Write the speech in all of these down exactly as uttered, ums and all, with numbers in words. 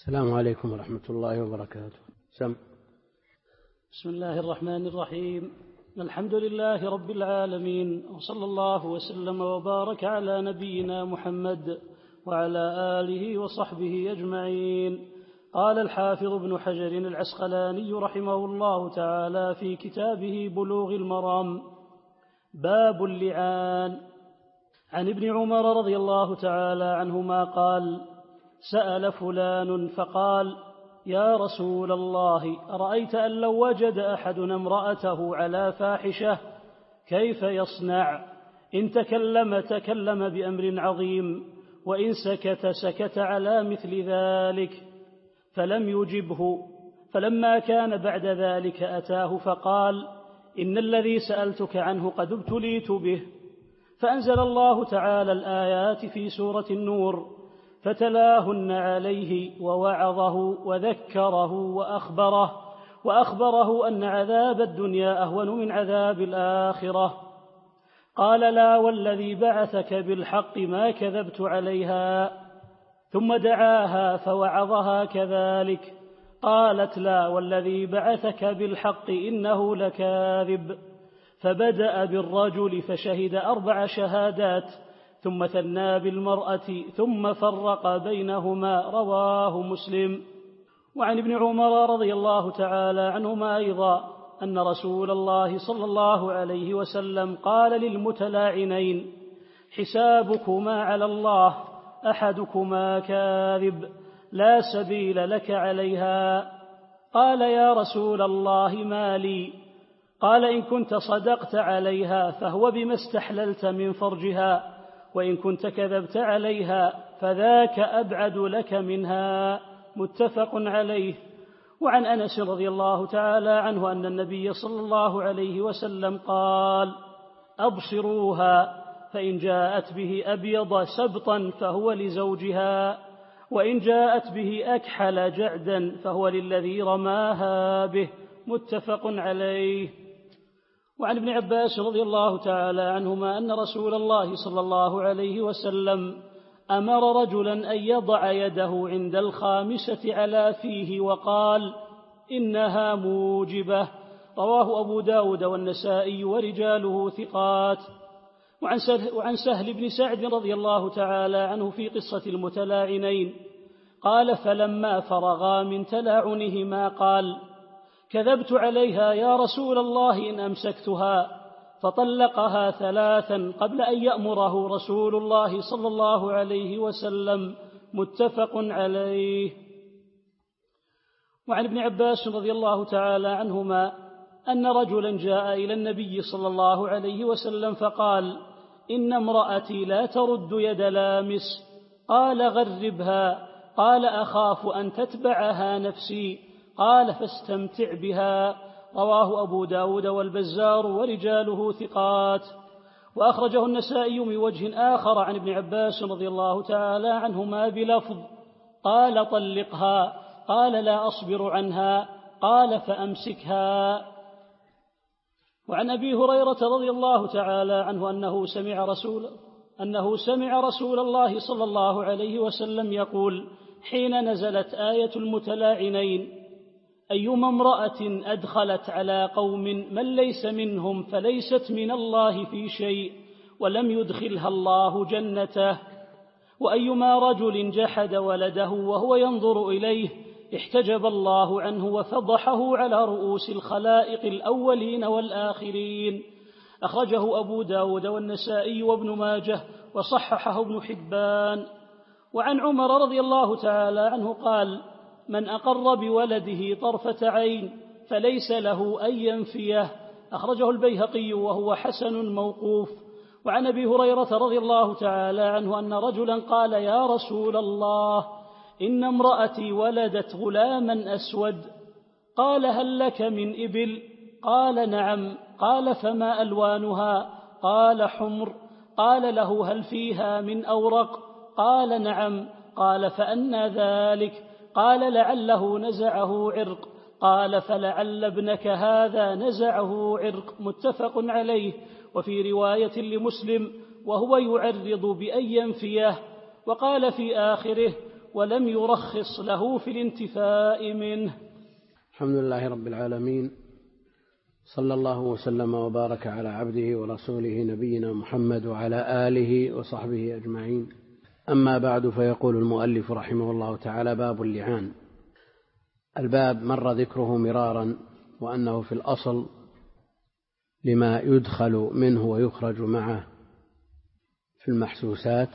السلام عليكم ورحمة الله وبركاته. سم. بسم الله الرحمن الرحيم. الحمد لله رب العالمين، وصلى الله وسلم وبارك على نبينا محمد وعلى آله وصحبه أجمعين. قال الحافظ ابن حجر العسقلاني رحمه الله تعالى في كتابه بلوغ المرام: باب اللعان. عن ابن عمر رضي الله تعالى عنهما قال: سأل فلان فقال: يا رسول الله، أرأيت أن لو وجد أحدنا امرأته على فاحشة كيف يصنع؟ إن تكلم تكلم بأمر عظيم، وإن سكت سكت على مثل ذلك. فلم يجبه، فلما كان بعد ذلك أتاه فقال: إن الذي سألتك عنه قد ابتليت به. فأنزل الله تعالى الآيات في سورة النور فتلاهن عليه ووعظه وذكره وأخبره وأخبره أن عذاب الدنيا أهون من عذاب الآخرة. قال: لا والذي بعثك بالحق ما كذبت عليها. ثم دعاها فوعظها كذلك. قالت: لا والذي بعثك بالحق إنه لكاذب. فبدأ بالرجل فشهد أربع شهادات، ثم ثنى بالمرأة ثم فرق بينهما. رواه مسلم. وعن ابن عمر رضي الله تعالى عنهما أيضا أن رسول الله صلى الله عليه وسلم قال للمتلاعنين: حسابكما على الله، أحدكما كاذب، لا سبيل لك عليها. قال: يا رسول الله ما لي؟ قال: إن كنت صدقت عليها فهو بما استحللت من فرجها، وإن كنت كذبت عليها فذاك أبعد لك منها. متفق عليه. وعن أنس رضي الله تعالى عنه أن النبي صلى الله عليه وسلم قال: أبصروها، فإن جاءت به أبيض سبطا فهو لزوجها، وإن جاءت به أكحل جعدا فهو للذي رماها به. متفق عليه. وعن ابن عباس رضي الله تعالى عنهما أن رسول الله صلى الله عليه وسلم أمر رجلا أن يضع يده عند الخامسة على فيه وقال: إنها موجبة. رواه أبو داود والنسائي ورجاله ثقات. وعن سهل, وعن سهل بن سعد رضي الله تعالى عنه في قصة المتلاعنين قال: فلما فرغا من تلاعنهما قال: كذبت عليها يا رسول الله إن أمسكتها. فطلقها ثلاثا قبل أن يأمره رسول الله صلى الله عليه وسلم. متفق عليه. وعن ابن عباس رضي الله تعالى عنهما أن رجلا جاء إلى النبي صلى الله عليه وسلم فقال: إن امرأتي لا ترد يد لامس. قال: غربها. قال: أخاف أن تتبعها نفسي. قال: فاستمتع بها. رواه أبو داود والبزار ورجاله ثقات. وأخرجه النسائي من وجه آخر عن ابن عباس رضي الله تعالى عنهما بلفظ: قال: طلقها. قال: لا أصبر عنها. قال: فأمسكها. وعن أبي هريرة رضي الله تعالى عنه أنه سمع رسول أنه سمع رسول الله صلى الله عليه وسلم يقول حين نزلت آية المتلاعنين: أيما امرأة أدخلت على قوم من ليس منهم فليست من الله في شيء، ولم يدخلها الله جنته. وأيما رجل جحد ولده وهو ينظر إليه احتجب الله عنه وفضحه على رؤوس الخلائق الأولين والآخرين. أخرجه أبو داود والنسائي وابن ماجه وصححه ابن حبان. وعن عمر رضي الله تعالى عنه قال: من أقر بولده طرفة عين فليس له أن ينفيه. أخرجه البيهقي وهو حسن موقوف. وعن أبي هريرة رضي الله تعالى عنه أن رجلا قال: يا رسول الله، إن امرأتي ولدت غلاما أسود. قال: هل لك من إبل؟ قال: نعم. قال: فما ألوانها؟ قال: حمر. قال له: هل فيها من أورق؟ قال: نعم. قال: فأنى ذلك؟ قال: لعله نزعه عرق. قال: فلعل ابنك هذا نزعه عرق. متفق عليه. وفي رواية لمسلم: وهو يعرض بأن ينفيه. وقال في آخره: ولم يرخص له في الانتفاء منه. الحمد لله رب العالمين، صلى الله وسلم وبارك على عبده ورسوله نبينا محمد وعلى آله وصحبه أجمعين. أما بعد، فيقول المؤلف رحمه الله تعالى: باب اللعان. الباب مر ذكره مرارا، وأنه في الأصل لما يدخل منه ويخرج معه في المحسوسات،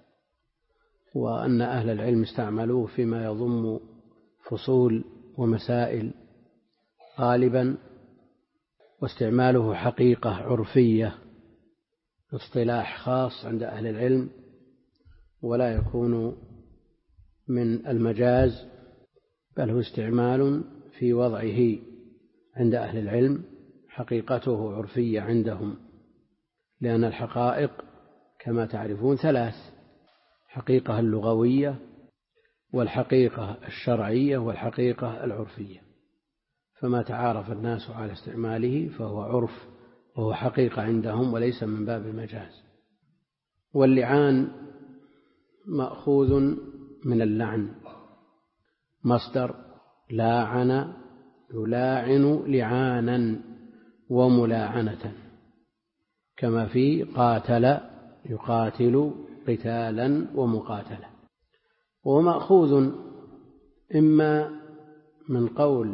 وأن أهل العلم استعملوه فيما يضم فصول ومسائل غالبا، واستعماله حقيقة عرفية اصطلاح خاص عند أهل العلم، ولا يكون من المجاز، بل هو استعمال في وضعه عند أهل العلم، حقيقته عرفية عندهم، لأن الحقائق كما تعرفون ثلاث: حقيقة اللغوية، والحقيقة الشرعية، والحقيقة العرفية. فما تعارف الناس على استعماله فهو عرف، وهو حقيقة عندهم وليس من باب المجاز. واللعان مأخوذ من اللعن، مصدر لاعن يلاعن لعانا وملاعنة، كما في قاتل يقاتل قتالا ومقاتلة. ومأخوذ إما من قول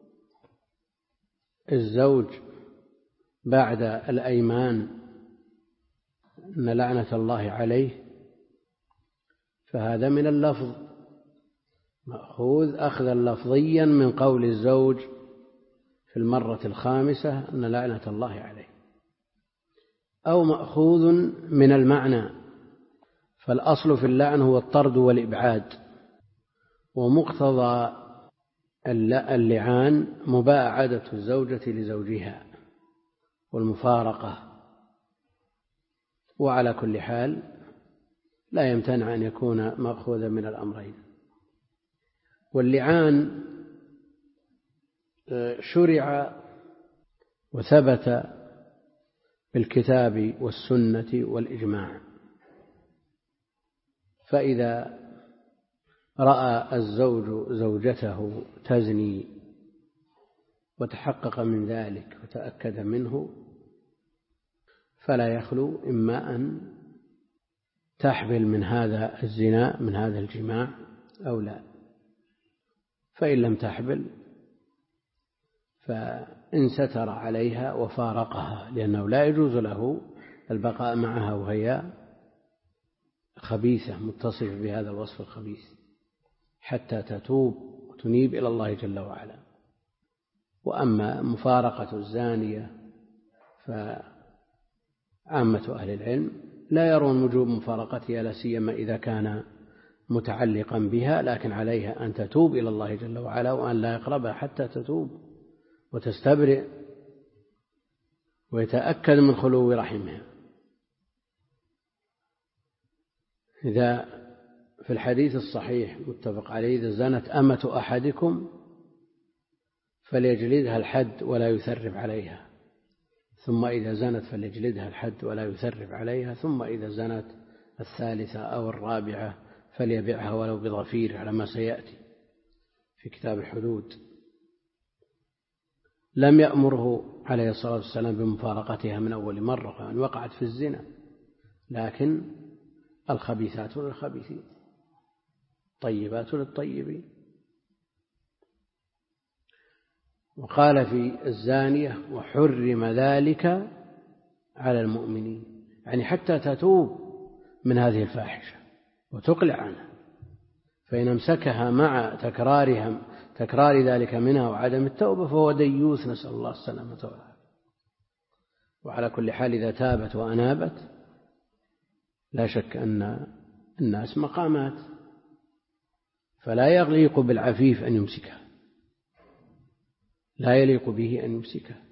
الزوج بعد الأيمان أن لعنة الله عليه، فهذا من اللفظ، مأخوذ أخذا لفظيا من قول الزوج في المرة الخامسة أن لعنة الله عليه. أو مأخوذ من المعنى، فالأصل في اللعن هو الطرد والإبعاد، ومقتضى اللعان مباعدة الزوجة لزوجها والمفارقة. وعلى كل حال لا يمتنع أن يكون مأخوذا من الأمرين. واللعان شرع وثبت بالكتاب والسنة والإجماع. فإذا رأى الزوج زوجته تزني وتحقق من ذلك وتأكد منه، فلا يخلو إما أن تحبل من هذا الزنا، من هذا الجماع، أو لا. فإن لم تحبل فإن ستر عليها وفارقها، لأنه لا يجوز له البقاء معها وهي خبيثة متصفة بهذا الوصف الخبيث حتى تتوب وتنيب إلى الله جل وعلا. وأما مفارقة الزانية فعامة أهل العلم لا يرون وجوب مفارقتها، لا سيما إذا كان متعلقا بها، لكن عليها أن تتوب إلى الله جل وعلا، وأن لا يقربها حتى تتوب وتستبرئ ويتأكد من خلو رحمها. إذا في الحديث الصحيح متفق عليه: إذا زنت أمة أحدكم فليجلدها الحد ولا يثرب عليها، ثم إذا زنت فليجلدها الحد ولا يثرب عليها، ثم إذا زنت الثالثة أو الرابعة فليبيعها ولو بضفير، على ما سيأتي في كتاب الحدود. لم يأمره عليه الصلاة والسلام بمفارقتها من أول مرة أن وقعت في الزنا، لكن الخبيثات للخبيثين، طيبات للطيبين. وقال في الزانية: وحرم ذلك على المؤمنين، يعني حتى تتوب من هذه الفاحشة وتقلع عنها. فإن امسكها مع تكرارها تكرار ذلك منها وعدم التوبة فهو ديوث، نسأل الله السلامة والعافية. وعلى كل حال إذا تابت وأنابت لا شك أن الناس مقامات، فلا يليق بالعفيف أن يمسكها، لا يليق به أن يمسكها.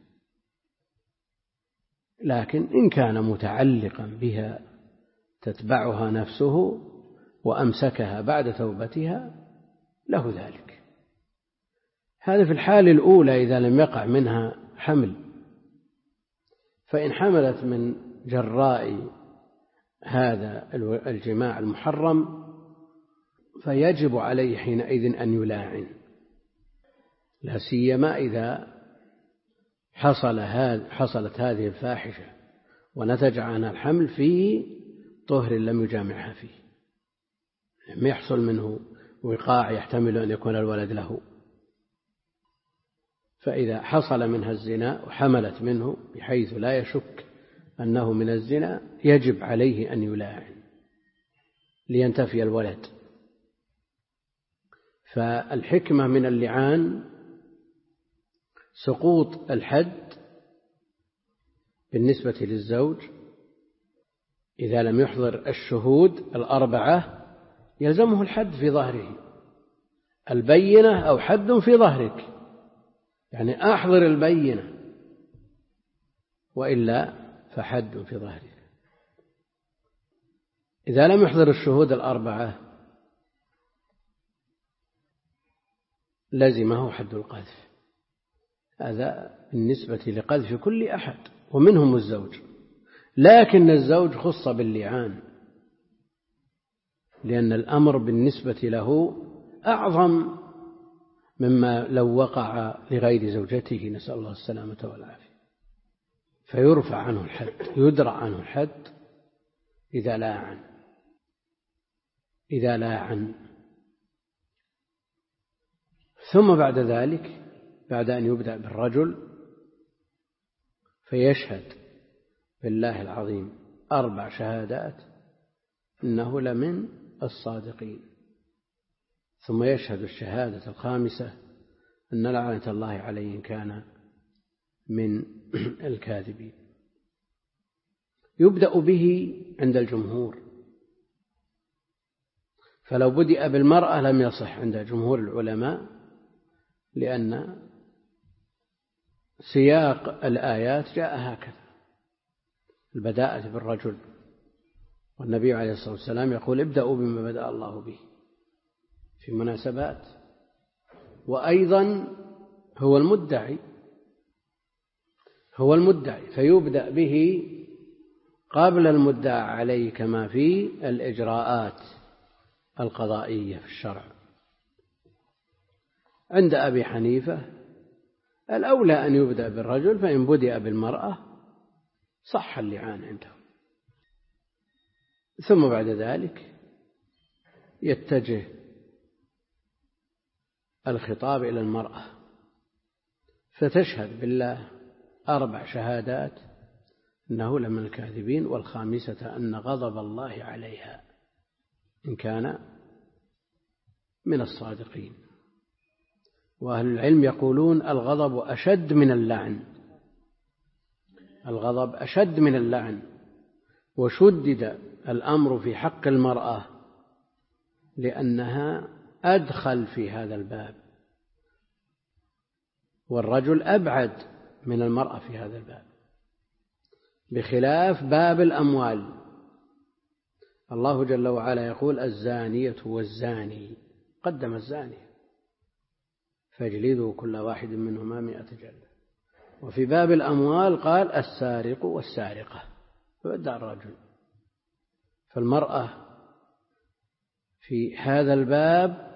لكن إن كان متعلقا بها تتبعها نفسه وأمسكها بعد توبتها له ذلك. هذا في الحال الأولى إذا لم يقع منها حمل. فإن حملت من جراء هذا الجماع المحرم فيجب عليه حينئذ أن يلاعن، لا سيما إذا حصل هذا حصلت هذه الفاحشة ونتج عنها الحمل في طهر لم يجامعها فيه، ما يحصل منه وقاع يحتمل أن يكون الولد له. فإذا حصل منها الزنا وحملت منه بحيث لا يشك أنه من الزنا يجب عليه أن يلاعن لينتفي الولد. فالحكمة من اللعان سقوط الحد بالنسبة للزوج إذا لم يحضر الشهود الأربعة، يلزمه الحد في ظهره، البينة أو حد في ظهرك، يعني أحضر البينة وإلا فحد في ظهرك. إذا لم يحضر الشهود الأربعة لزمه حد القذف. هذا بالنسبة لقذف كل أحد ومنهم الزوج، لكن الزوج خص باللعان لأن الأمر بالنسبة له أعظم مما لو وقع لغير زوجته، نسأل الله السلامة والعافية، فيرفع عنه الحد، يدرع عنه الحد إذا لاعن إذا لاعن ثم بعد ذلك بعد أن يبدأ بالرجل فيشهد بالله العظيم أربع شهادات إنه لمن الصادقين، ثم يشهد الشهادة الخامسة أن لعنة الله عليه إن كان من الكاذبين. يبدأ به عند الجمهور، فلو بدأ بالمرأة لم يصح عند جمهور العلماء، لأن سياق الآيات جاء هكذا، البداءة بالرجل، والنبي عليه الصلاة والسلام يقول ابدأوا بما بدأ الله به في مناسبات، وأيضا هو المدعي هو المدعي فيبدأ به قبل المدعى عليه كما في الإجراءات القضائية في الشرع. عند أبي حنيفة الأولى أن يبدأ بالرجل، فإن بدأ بالمرأة صح اللعان عنده، ثم بعد ذلك يتجه الخطاب إلى المرأة فتشهد بالله أربع شهادات إنه لمن الكاذبين، والخامسة أن غضب الله عليها إن كان من الصادقين. وأهل العلم يقولون الغضب أشد من اللعن، الغضب أشد من اللعن، وشدد الأمر في حق المرأة لأنها أدخل في هذا الباب، والرجل أبعد من المرأة في هذا الباب، بخلاف باب الأموال. الله جل وعلا يقول الزانية والزاني، قدم الزانية فاجلدوا كل واحد منهما مئة جلدة. وفي باب الأموال قال السارق والسارقة، فبدأ الرجل. فالمرأة في هذا الباب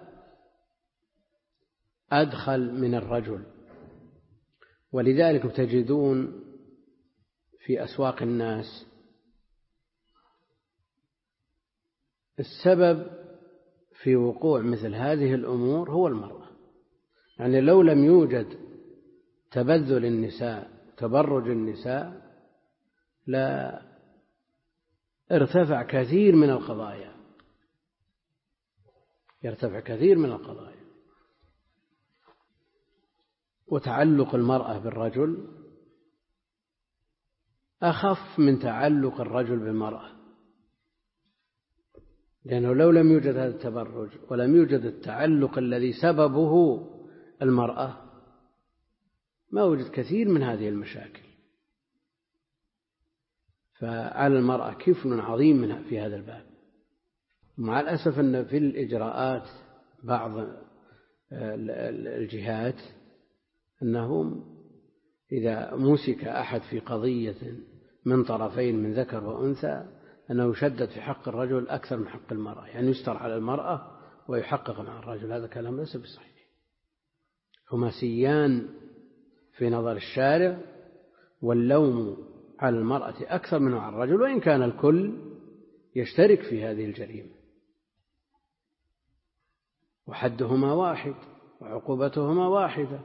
أدخل من الرجل، ولذلك تجدون في أسواق الناس السبب في وقوع مثل هذه الأمور هو المرأة. يعني لو لم يوجد تبذل النساء تبرج النساء لا ارتفع كثير من القضايا يرتفع كثير من القضايا. وتعلق المرأة بالرجل أخف من تعلق الرجل بالمرأة، لأنه لو لم يوجد هذا التبرج ولم يوجد التعلق الذي سببه المرأة ما وجد كثير من هذه المشاكل. فعلى المرأة كفل عظيم في هذا الباب. مع الأسف أن في الإجراءات بعض الجهات أنهم إذا مسك أحد في قضية من طرفين من ذكر وأنثى أنه يشدد في حق الرجل أكثر من حق المرأة، يعني يستر على المرأة ويحقق مع الرجل، هذا كلام ليس بصحيح. هما سيان في نظر الشارع، واللوم على المرأة أكثر منه على الرجل، وإن كان الكل يشترك في هذه الجريمة، وحدهما واحد وعقوبتهما واحدة.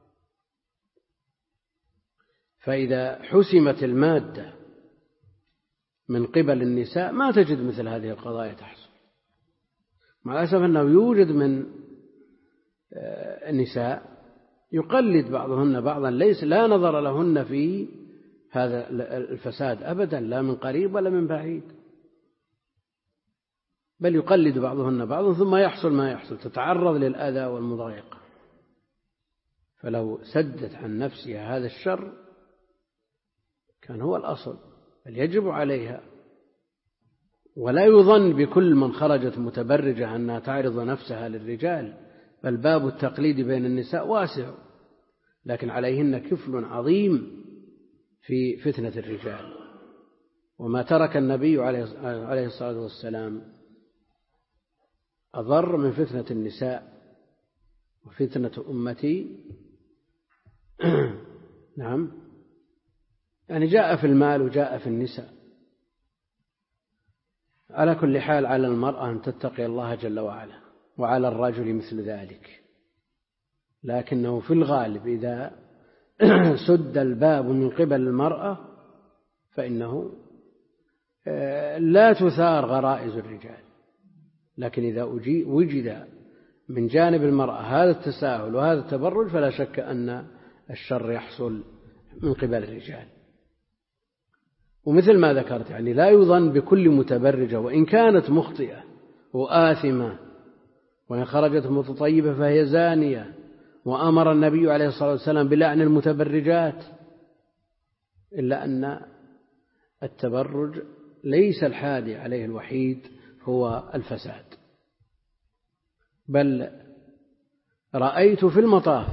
فإذا حسمت المادة من قبل النساء ما تجد مثل هذه القضايا تحصل. مع الأسف أنه يوجد من النساء يقلد بعضهن بعضا، ليس لا نظر لهن في هذا الفساد أبدا، لا من قريب ولا من بعيد، بل يقلد بعضهن بعضا، ثم يحصل ما يحصل، تتعرض للأذى والمضايقة. فلو سدت عن نفسها هذا الشر كان هو الأصل، بل يجب عليها. ولا يظن بكل من خرجت متبرجة أنها تعرض نفسها للرجال، بل باب التقليد بين النساء واسع، لكن عليهن كفل عظيم في فتنة الرجال. وما ترك النبي عليه الصلاة والسلام أضر من فتنة النساء وفتنة أمتي. نعم، يعني جاء في المال وجاء في النساء. على كل حال على المرأة أن تتقي الله جل وعلا، وعلى الرجل مثل ذلك، لكنه في الغالب إذا سد الباب من قبل المرأة فإنه لا تثار غرائز الرجال. لكن إذا وجد من جانب المرأة هذا التساهل وهذا التبرج فلا شك أن الشر يحصل من قبل الرجال. ومثل ما ذكرت، يعني لا يظن بكل متبرجة وإن كانت مخطئة وآثمة، وإن خرجت متطيبة فهي زانية، وأمر النبي عليه الصلاة والسلام بلعن المتبرجات، إلا أن التبرج ليس الحادي عليه الوحيد هو الفساد. بل رأيت في المطاف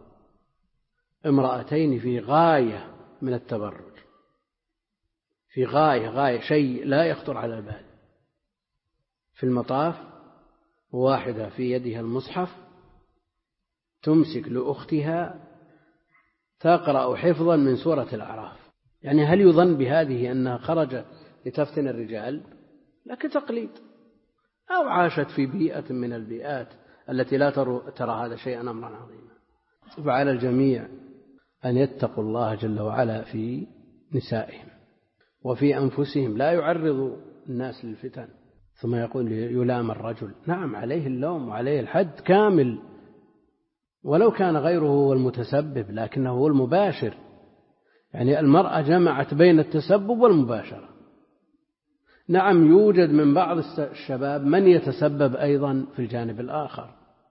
امرأتين في غاية من التبرج، في غاية غاية شيء لا يخطر على البال. في المطاف واحدة في يدها المصحف تمسك لأختها تقرأ حفظا من سورة الأعراف. يعني هل يظن بهذه أنها خرجت لتفتن الرجال؟ لكن تقليد، أو عاشت في بيئة من البيئات التي لا ترى هذا شيئا أمرا عظيما. فعلى الجميع أن يتقوا الله جل وعلا في نسائهم وفي أنفسهم، لا يعرضوا الناس للفتن. ثم يقول يلام الرجل، نعم عليه اللوم وعليه الحد كامل، ولو كان غيره هو المتسبب لكنه هو المباشر. يعني المرأة جمعت بين التسبب والمباشرة. نعم يوجد من بعض الشباب من يتسبب أيضا في الجانب الآخر،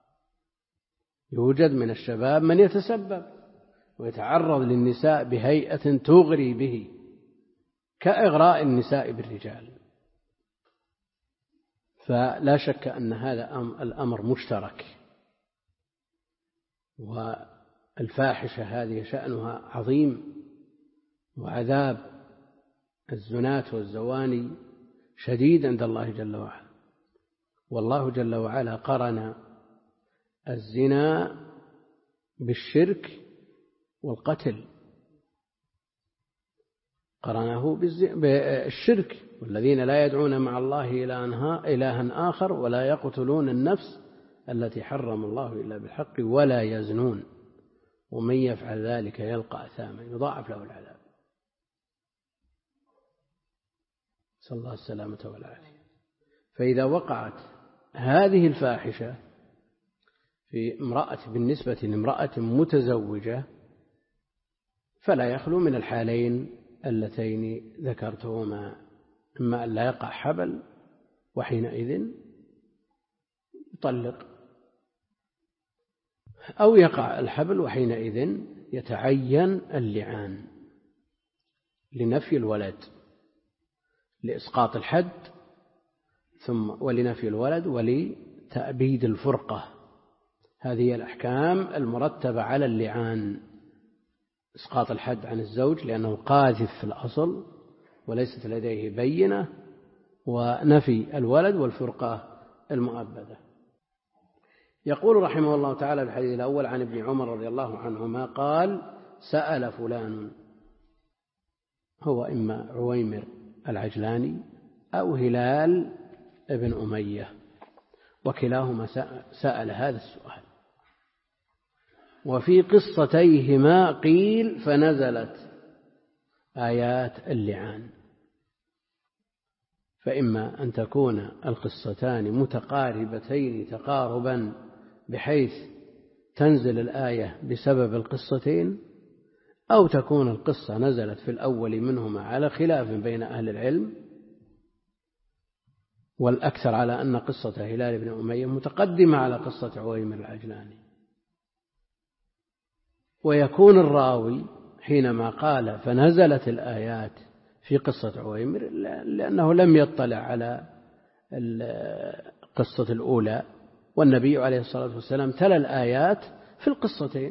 يوجد من الشباب من يتسبب ويتعرض للنساء بهيئة تغري به، كإغراء النساء بالرجال. فلا شك أن هذا الأمر مشترك، والفاحشة هذه شأنها عظيم، وعذاب الزنات والزواني شديد عند الله جل وعلا. والله جل وعلا قرن الزنا بالشرك والقتل، قرنه بالشرك، والذين لا يدعون مع الله إلها آخر ولا يقتلون النفس التي حرم الله إلا بالحق ولا يزنون ومن يفعل ذلك يلقى أثاما يضاعف له العذاب. صلى الله السلامة والعافية. فإذا وقعت هذه الفاحشة في امرأة بالنسبة لامرأة متزوجة فلا يخلو من الحالين اللتين ذكرتهما، إما أن لا يقع حبل وحينئذ يطلق، أو يقع الحبل وحينئذ يتعين اللعان لنفي الولد، لإسقاط الحد ثم ولنفي الولد ولتأبيد الفرقة. هذه الأحكام المرتبة على اللعان: إسقاط الحد عن الزوج لأنه قاذف في الأصل وليست لديه بينة، ونفي الولد والفرقة المؤبدة. يقول رحمه الله تعالى في الحديث الأول عن ابن عمر رضي الله عنهما قال: سأل فلان، هو إما عويمر العجلاني أو هلال ابن أمية، وكلاهما سأل هذا السؤال. وفي قصتيهما قيل فنزلت آيات اللعان، فإما أن تكون القصتان متقاربتين تقاربا بحيث تنزل الآية بسبب القصتين، أو تكون القصة نزلت في الأول منهما على خلاف بين أهل العلم، والأكثر على أن قصة هلال بن أمية متقدمة على قصة عويمر العجلاني. ويكون الراوي حينما قال فنزلت الآيات في قصة عويمر لأنه لم يطلع على القصة الأولى، والنبي عليه الصلاة والسلام تلا الآيات في القصتين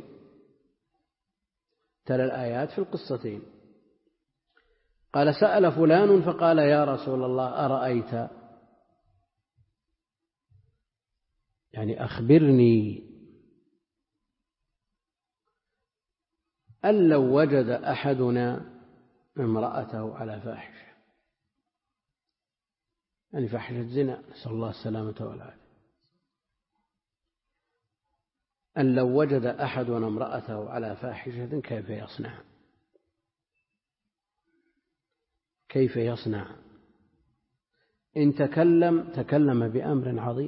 تلا الآيات في القصتين قال: سأل فلان فقال: يا رسول الله أرأيت، يعني أخبرني، أن لو وجد أحدنا امرأته على فاحشة، يعني فاحشة زنا، نسأل الله السلامة والعافية، أن لو وجد أحدنا امرأته على فاحشة كيف يصنع؟ كيف يصنع؟ إن تكلم تكلم بأمر عظيم،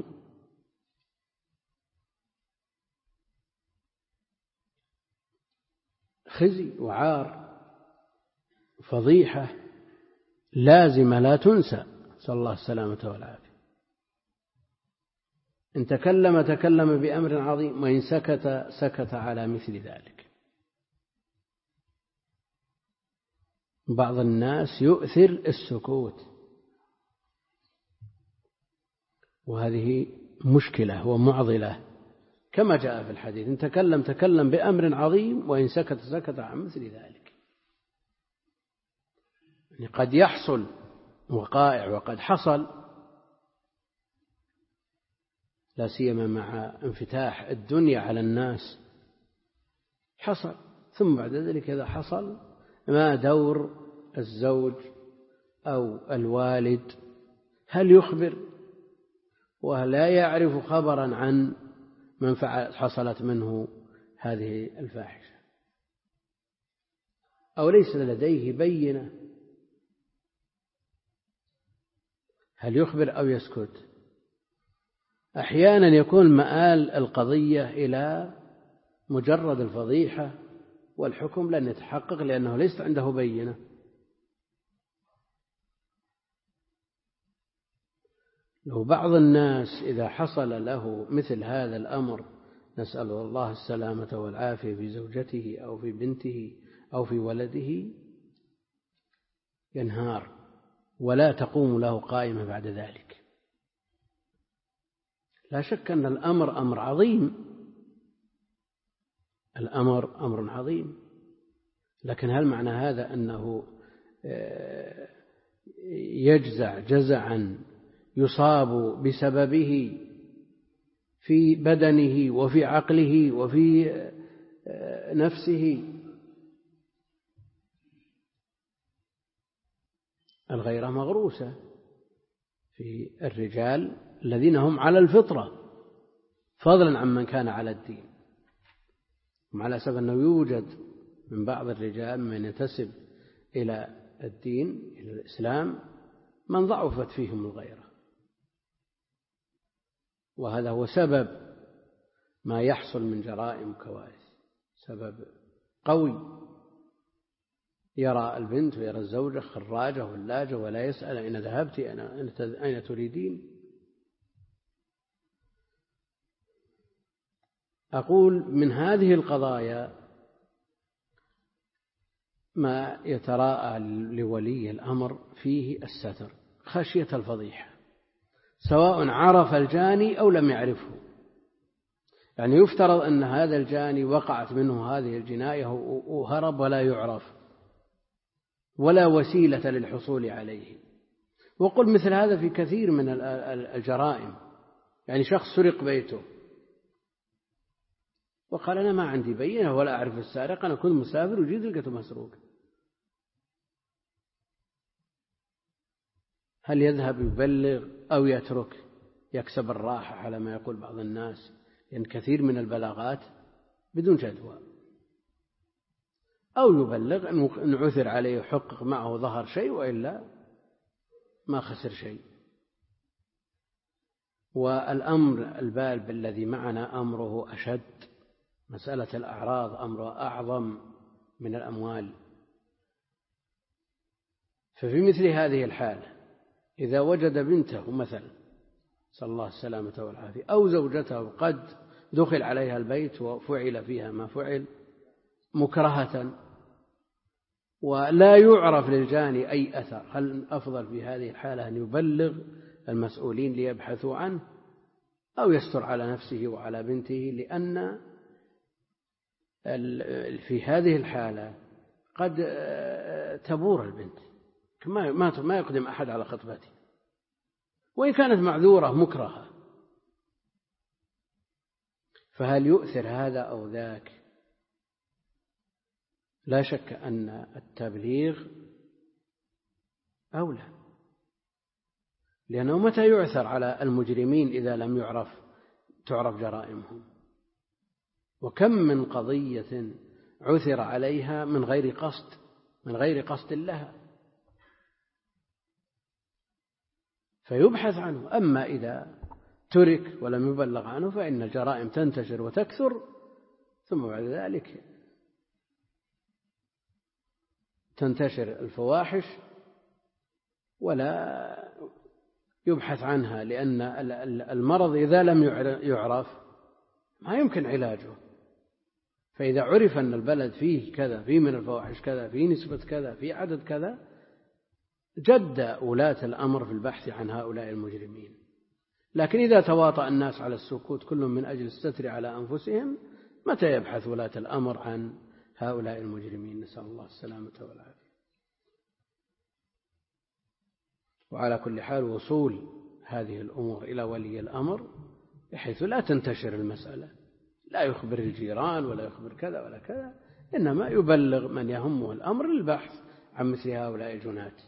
خزي وعار، فضيحة لازمة لا تنسى، نسأل الله السلامة والعافية. إن تكلم تكلم بأمر عظيم، وإن سكت سكت على مثل ذلك. بعض الناس يؤثر السكوت، وهذه مشكلة ومعضلة، كما جاء في الحديث: إن تكلم تكلم بأمر عظيم، وإن سكت سكت عن مثل ذلك. يعني قد يحصل وقائع، وقد حصل، لا سيما مع انفتاح الدنيا على الناس، حصل، ثم بعد ذلك إذا حصل ما دور الزوج أو الوالد؟ هل يخبر وهل لا يعرف خبرا عن من حصلت منه هذه الفاحشة، أو ليس لديه بينة؟ هل يخبر أو يسكت؟ أحيانا يكون مآل القضية إلى مجرد الفضيحة، والحكم لن يتحقق لأنه ليس عنده بينة. لو بعض الناس إذا حصل له مثل هذا الأمر، نسأل الله السلامة والعافية، في زوجته أو في بنته أو في ولده، ينهار ولا تقوم له قائمة بعد ذلك. لا شك أن الأمر أمر عظيم، الأمر أمر عظيم، لكن هل معنى هذا أنه يجزع جزعا يصاب بسببه في بدنه وفي عقله وفي نفسه؟ الغيرة مغروسة في الرجال الذين هم على الفطرة، فضلا عن من كان على الدين. وعلى سبب أنه يوجد من بعض الرجال من ينتسب إلى الدين، إلى الإسلام، من ضعفت فيهم الغيرة، وهذا هو سبب ما يحصل من جرائم وكوارث، سبب قوي. يرى البنت ويرى الزوجة خراجة ولاجة ولا يسأل أين ذهبت، أين تريدين. أقول من هذه القضايا ما يتراءى لولي الأمر فيه الستر خشية الفضيحة، سواء عرف الجاني أو لم يعرفه. يعني يفترض أن هذا الجاني وقعت منه هذه الجناية وهرب ولا يعرف ولا وسيلة للحصول عليه. وقل مثل هذا في كثير من الجرائم، يعني شخص سرق بيته وقال أنا ما عندي بينة ولا أعرف السارق، أنا كنت مسافر وجيت لقيته مسروق، هل يذهب يبلغ أو يترك يكسب الراحة على ما يقول بعض الناس؟ لأن كثير من البلاغات بدون جدوى، أو يبلغ أن عثر عليه يحقق معه ظهر شيء وإلا ما خسر شيء. والأمر البالب الذي معنا أمره أشد، مسألة الأعراض أمره أعظم من الأموال. ففي مثل هذه الحالة إذا وجد بنته مثلا، صلى الله السلامة والعافية، أو زوجته قد دخل عليها البيت وفعل فيها ما فعل مكرهة ولا يعرف للجاني أي أثر، هل أفضل في هذه الحالة أن يبلغ المسؤولين ليبحثوا عنه أو يستر على نفسه وعلى بنته؟ لأن في هذه الحالة قد تبور البنت، ما يقدم أحد على خطبته وإن كانت معذورة مكرهة، فهل يؤثر هذا أو ذاك؟ لا شك أن التبليغ أولى، لأنه متى يعثر على المجرمين إذا لم يعرف تعرف جرائمهم؟ وكم من قضية عثر عليها من غير قصد من غير قصد لها فيبحث عنه. أما إذا ترك ولم يبلغ عنه فإن الجرائم تنتشر وتكثر، ثم بعد ذلك تنتشر الفواحش ولا يبحث عنها، لأن المرض إذا لم يعرف ما يمكن علاجه. فإذا عرف أن البلد فيه كذا، فيه من الفواحش كذا، فيه نسبة كذا، فيه عدد كذا، جد ولاة الأمر في البحث عن هؤلاء المجرمين. لكن إذا تواطأ الناس على السكوت كل من أجل الستر على أنفسهم، متى يبحث ولاة الأمر عن هؤلاء المجرمين؟ نسأل الله السلامة والعافية. وعلى كل حال وصول هذه الأمور إلى ولي الأمر بحيث لا تنتشر المسألة، لا يخبر الجيران ولا يخبر كذا ولا كذا، إنما يبلغ من يهمه الأمر للبحث عن مثل هؤلاء الجنات.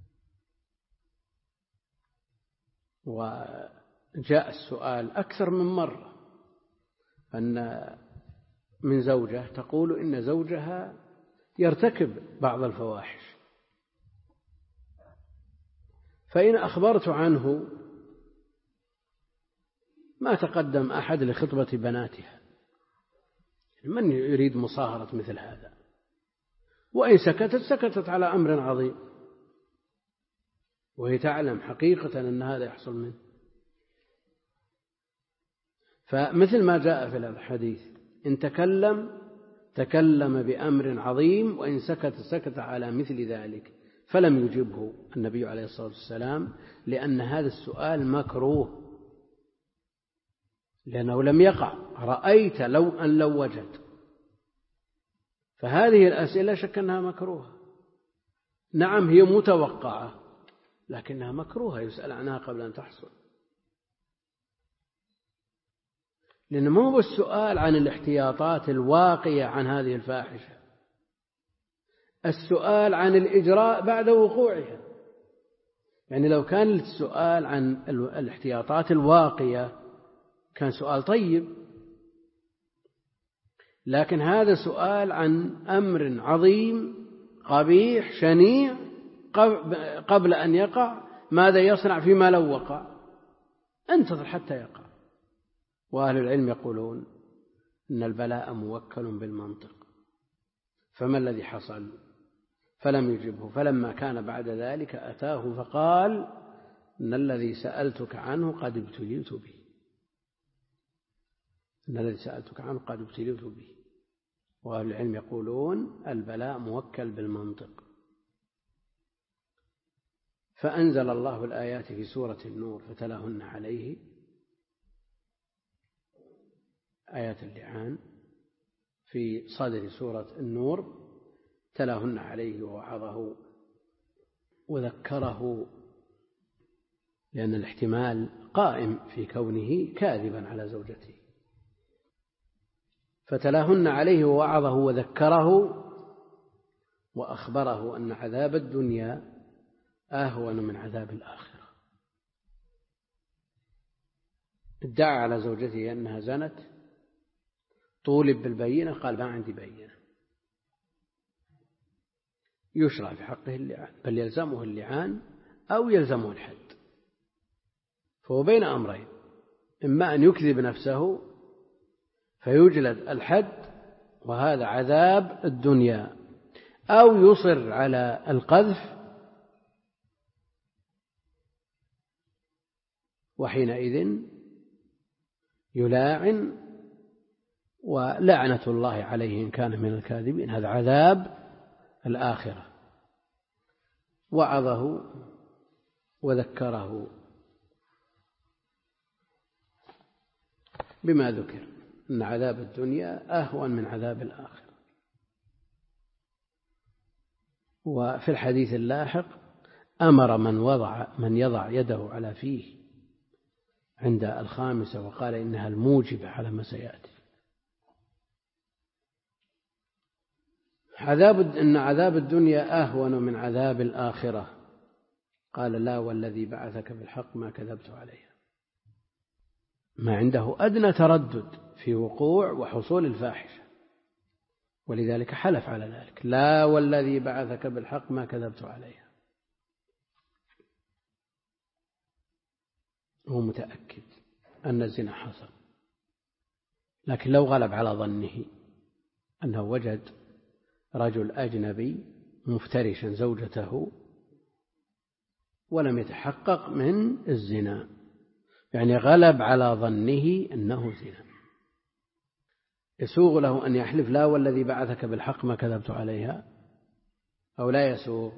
وجاء السؤال أكثر من مرة أن من زوجة تقول إن زوجها يرتكب بعض الفواحش، فإن أخبرت عنه ما تقدم أحد لخطبة بناتها، من يريد مصاهرة مثل هذا؟ وإن سكتت سكتت على أمر عظيم وهي تعلم حقيقة أن هذا يحصل منه. فمثل ما جاء في الحديث إن تكلم تكلم بأمر عظيم وإن سكت سكت على مثل ذلك، فلم يجبه النبي عليه الصلاة والسلام لأن هذا السؤال مكروه، لأنه لم يقع. رأيت لو أن لو وجد، فهذه الأسئلة شك أنها مكروهة. نعم هي متوقعة لكنها مكروهة، يسأل عنها قبل أن تحصل. لأن ما هو السؤال عن الاحتياطات الواقية عن هذه الفاحشة، السؤال عن الإجراء بعد وقوعها. يعني لو كان السؤال عن الاحتياطات الواقية كان سؤال طيب، لكن هذا سؤال عن أمر عظيم قبيح شنيع قبل أن يقع. ماذا يصنع فيما لو وقع؟ انتظر حتى يقع. وأهل العلم يقولون إن البلاء موكل بالمنطق، فما الذي حصل؟ فلم يجبه، فلما كان بعد ذلك أتاه فقال إن الذي سألتك عنه قد ابتليت به إن الذي سألتك عنه قد ابتليت به. وأهل العلم يقولون البلاء موكل بالمنطق. فأنزل الله الآيات في سورة النور فتلاهن عليه، آيات اللعان في صدر سورة النور، تلاهن عليه ووعظه وذكره، لأن الاحتمال قائم في كونه كاذبا على زوجته. فتلاهن عليه ووعظه وذكره وأخبره أن عذاب الدنيا أهون من عذاب الآخرة. ادعى على زوجته أنها زنت، طولب بالبينة، قال ما عندي بينة، يشرع في حقه اللعان، بل يلزمه اللعان أو يلزمه الحد. فهو بين أمرين، إما أن يكذب نفسه فيجلد الحد وهذا عذاب الدنيا، أو يصر على القذف وحينئذ يلاعن ولعنة الله عليه إن كان من الكاذبين. هذا عذاب الآخرة. وعظه وذكره بما ذكر أن عذاب الدنيا أهون من عذاب الآخرة. وفي الحديث اللاحق أمر من وضع من يضع يده على فيه عند الخامسة وقال إنها الموجبة على ما سيأتي. عذاب إن عذاب الدنيا أهون من عذاب الآخرة. قال لا والذي بعثك بالحق ما كذبت عليها. ما عنده أدنى تردد في وقوع وحصول الفاحشة، ولذلك حلف على ذلك، لا والذي بعثك بالحق ما كذبت عليها. هو متأكد أن الزنا حصل، لكن لو غلب على ظنه أنه وجد رجل أجنبي مفترشا زوجته ولم يتحقق من الزنا، يعني غلب على ظنه أنه زنا، يسوغ له أن يحلف لا والذي بعثك بالحق ما كذبت عليها أو لا يسوغ؟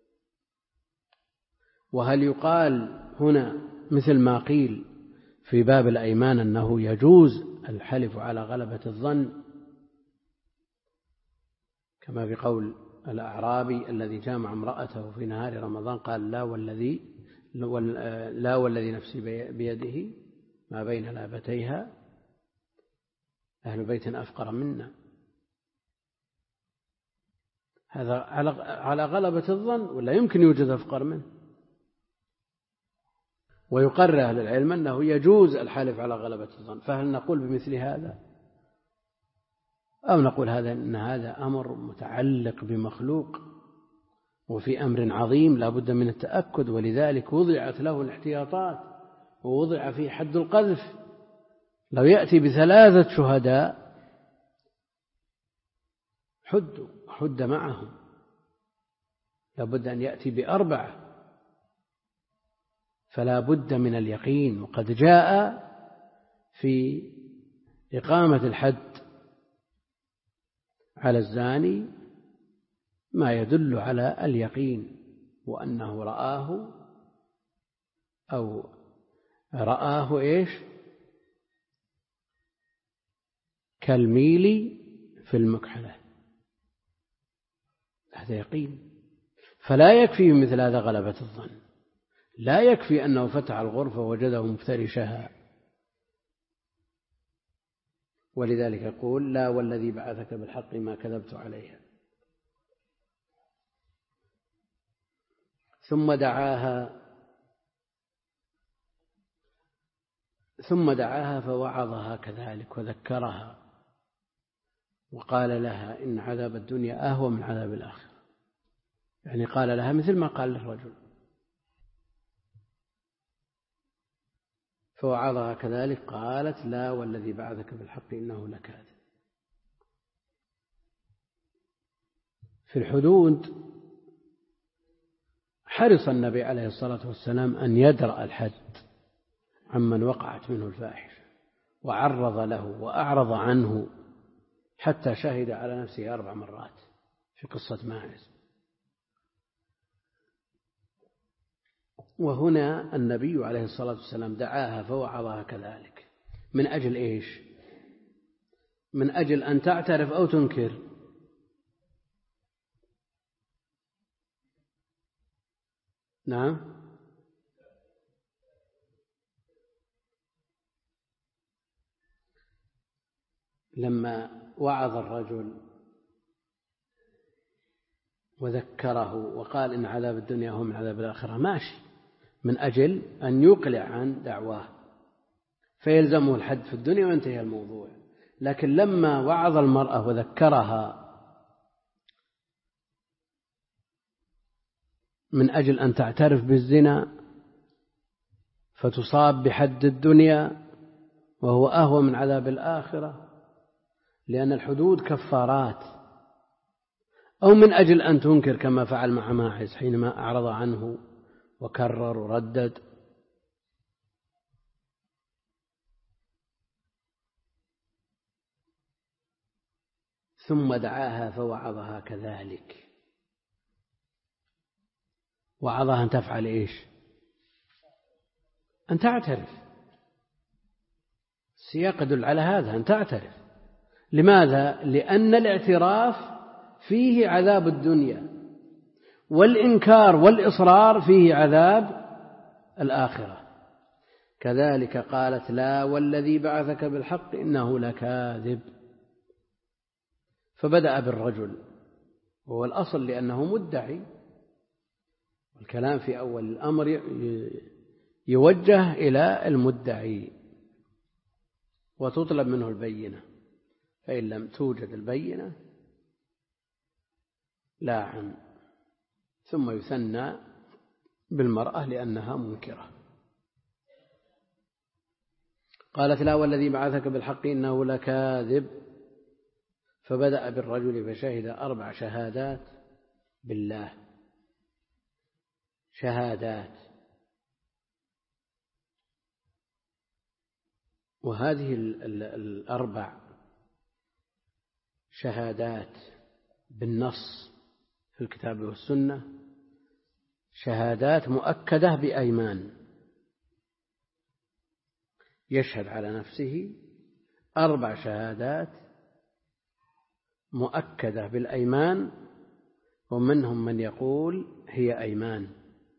وهل يقال هنا مثل ما قيل في باب الأيمان أنه يجوز الحلف على غلبة الظن، كما بقول الأعرابي الذي جامع امرأته في نهار رمضان قال لا والذي لا والذي نفسي بيده ما بين لابتيها أهل بيت أفقر منا. هذا على غلبة الظن ولا يمكن يوجد أفقر منه؟ ويقرر أهل العلم أنه يجوز الحلف على غلبة الظن. فهل نقول بمثل هذا أو نقول هذا إن هذا أمر متعلق بمخلوق وفي أمر عظيم لا بد من التأكد، ولذلك وضعت له الاحتياطات ووضع فيه حد القذف. لو يأتي بثلاثة شهداء حد حد معهم، لا بد أن يأتي بأربعة، فلا بد من اليقين. وقد جاء في إقامة الحد على الزاني ما يدل على اليقين، وأنه رآه أو رآه إيش كالميل في المكحلة، هذا يقين. فلا يكفي مثل هذا غلبة الظن، لا يكفي أنه فتح الغرفة ووجده مفترشها. ولذلك يقول لا والذي بعثك بالحق ما كذبت عليها. ثم دعاها ثم دعاها فوعظها كذلك وذكرها وقال لها إن عذاب الدنيا أهون من عذاب الآخرة، يعني قال لها مثل ما قال للرجل. فوعظها كذلك قالت لا والذي بعثك بالحق إنه لكاذب. في الحدود حرص النبي عليه الصلاة والسلام أن يدرأ الحد عمن وقعت منه الفاحشة، وعرض له وأعرض عنه حتى شهد على نفسه أربع مرات في قصة ماعز. وهنا النبي عليه الصلاة والسلام دعاها فوعظها كذلك من أجل إيش؟ من أجل أن تعترف أو تنكر. نعم، لما وعظ الرجل وذكره وقال إن عذاب الدنيا هو من عذاب الآخرة ماشي، من أجل أن يقلع عن دعواه فيلزمه الحد في الدنيا وينتهي الموضوع. لكن لما وعظ المرأة وذكرها من أجل أن تعترف بالزنا فتصاب بحد الدنيا وهو أهون من عذاب الآخرة، لأن الحدود كفارات، أو من أجل أن تنكر كما فعل مع ماعز حينما أعرض عنه وكرر وردد. ثم دعاها فوعظها كذلك، وعظها أن تفعل إيش؟ أن تعترف. السياق يدل على هذا، أن تعترف. لماذا؟ لأن الاعتراف فيه عذاب الدنيا، والإنكار والإصرار فيه عذاب الآخرة. كذلك قالت لا والذي بعثك بالحق إنه لكاذب. فبدأ بالرجل وهو الأصل لأنه مدعي، والكلام في أول الأمر يوجه إلى المدعي وتطلب منه البينة، فإن لم توجد البينة لاعن، ثم يثنى بالمرأة لأنها منكرة. قالت لا والذي بعثك بالحق إنه لكاذب. فبدأ بالرجل فشهد أربع شهادات بالله، شهادات، وهذه الأربع شهادات بالنص في الكتاب والسنة شهادات مؤكدة بأيمان، يشهد على نفسه أربع شهادات مؤكدة بالأيمان، ومنهم من يقول هي أيمان،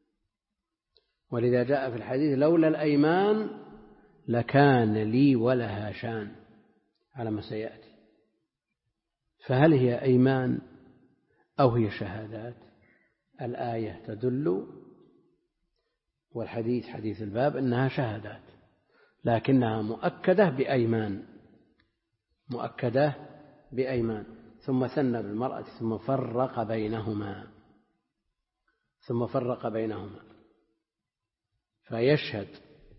ولذا جاء في الحديث لولا الأيمان لكان لي ولها شان على ما سيأتي. فهل هي أيمان أو هي شهادات؟ الآية تدل والحديث حديث الباب أنها شهادات، لكنها مؤكدة بأيمان، مؤكدة بأيمان. ثم ثنى بالمرأة ثم فرق بينهما، ثم فرق بينهما فيشهد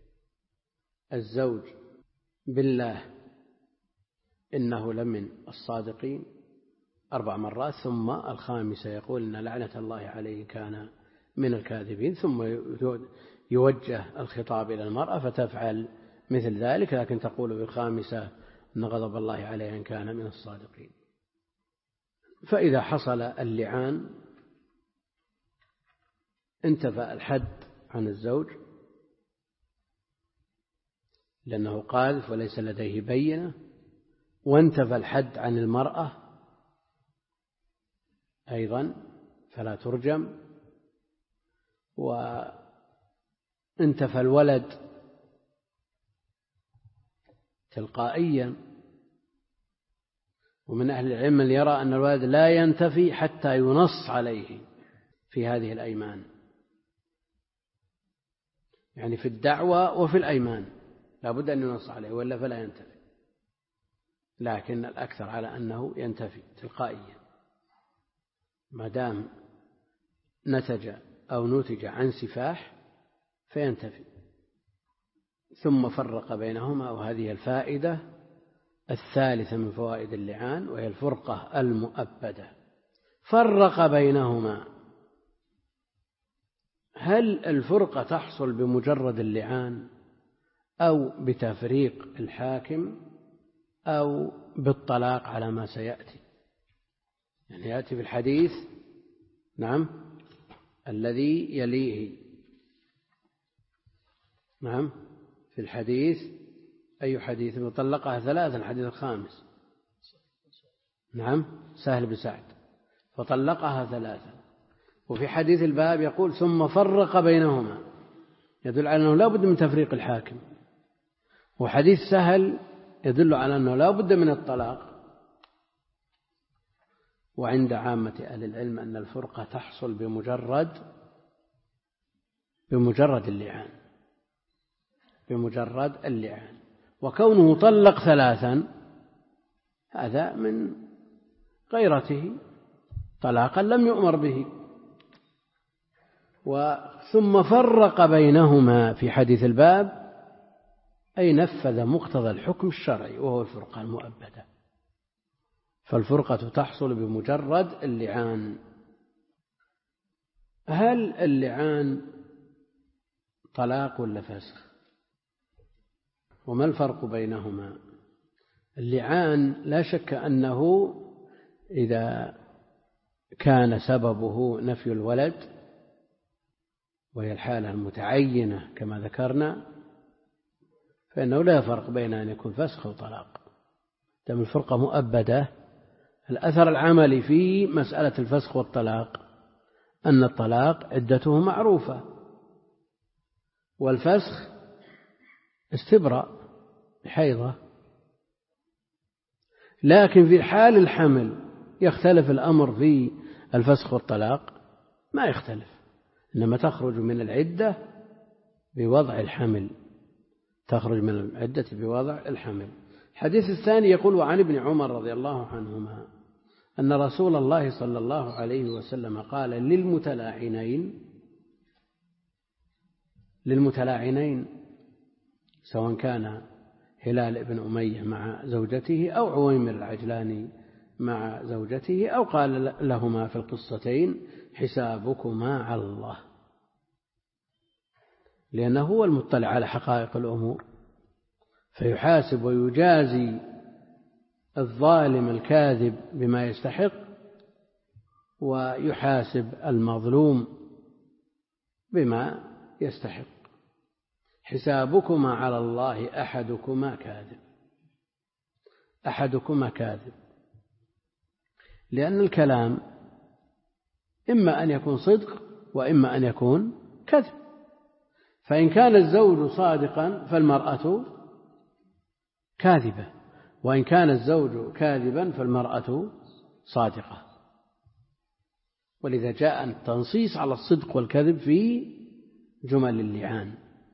الزوج بالله إنه لمن الصادقين أربع مرات، ثم الخامسة يقول إن لعنة الله عليه كان من الكاذبين، ثم يوجه الخطاب إلى المرأة فتفعل مثل ذلك، لكن تقول بالخامسة إن غضب الله عليه إن كان من الصادقين. فإذا حصل اللعان انتفى الحد عن الزوج لأنه قاذف وليس لديه بينة، وانتفى الحد عن المرأة أيضا فلا ترجم، وانتفى الولد تلقائيا. ومن أهل العلم من يرى أن الولد لا ينتفي حتى ينص عليه في هذه الأيمان، يعني في الدعوة وفي الأيمان لا بد أن ينص عليه ولا فلا ينتفي، لكن الأكثر على أنه ينتفي تلقائيا ما دام نتج أو نتج عن سفاح فينتفي. ثم فرق بينهما، وهذه الفائدة الثالثة من فوائد اللعان، وهي الفرقة المؤبدة. فرق بينهما، هل الفرقة تحصل بمجرد اللعان أو بتفريق الحاكم أو بالطلاق على ما سيأتي؟ يعني يأتي في الحديث نعم الذي يليه، نعم في الحديث أي حديث؟ طلقها ثلاثا، الحديث الخامس، نعم سهل بن سعد، فطلقها ثلاثا. وفي حديث الباب يقول ثم فرق بينهما، يدل على أنه لا بد من تفريق الحاكم. وحديث سهل يدل على أنه لا بد من الطلاق. وعند عامة أهل العلم أن الفرقة تحصل بمجرد بمجرد اللعان بمجرد اللعان وكونه طلق ثلاثا هذا من غيرته طلاقا لم يؤمر به. ثم فرق بينهما في حديث الباب أي نفذ مقتضى الحكم الشرعي وهو الفرقة المؤبدة. فالفرقة تحصل بمجرد اللعان. هل اللعان طلاق ولا فسخ؟ وما الفرق بينهما؟ اللعان لا شك أنه إذا كان سببه نفي الولد وهي الحالة المتعينة كما ذكرنا فإنه لا فرق بين أن يكون فسخ أو طلاق. دام الفرقة مؤبدة الأثر العملي في مسألة الفسخ والطلاق أن الطلاق عدته معروفة والفسخ استبراء بحيضة. لكن في حال الحمل يختلف الأمر في الفسخ والطلاق ما يختلف، إنما تخرج من العدة بوضع الحمل تخرج من العدة بوضع الحمل. الحديث الثاني يقول وعن ابن عمر رضي الله عنهما أن رسول الله صلى الله عليه وسلم قال للمتلاعنين للمتلاعنين سواء كان هلال بن أمية مع زوجته أو عويمر العجلاني مع زوجته أو قال لهما في القصتين حسابكما على الله، لأنه هو المطلع على حقائق الأمور فيحاسب ويجازي الظالم الكاذب بما يستحق ويحاسب المظلوم بما يستحق. حسابكما على الله أحدكما كاذب أحدكما كاذب لأن الكلام إما أن يكون صدق وإما أن يكون كذب. فإن كان الزوج صادقا فالمرأة كاذبة، وإن كان الزوج كاذبا فالمرأة صادقة. ولذا جاء التنصيص على الصدق والكذب في جمل اللعان.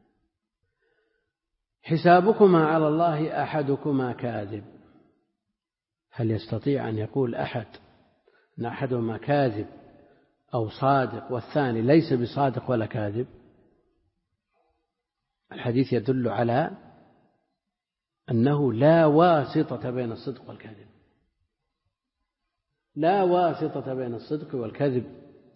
حسابكما على الله أحدكما كاذب. هل يستطيع أن يقول أحد أن أحدهما كاذب أو صادق والثاني ليس بصادق ولا كاذب؟ الحديث يدل على أنه لا واسطة بين الصدق والكذب لا واسطة بين الصدق والكذب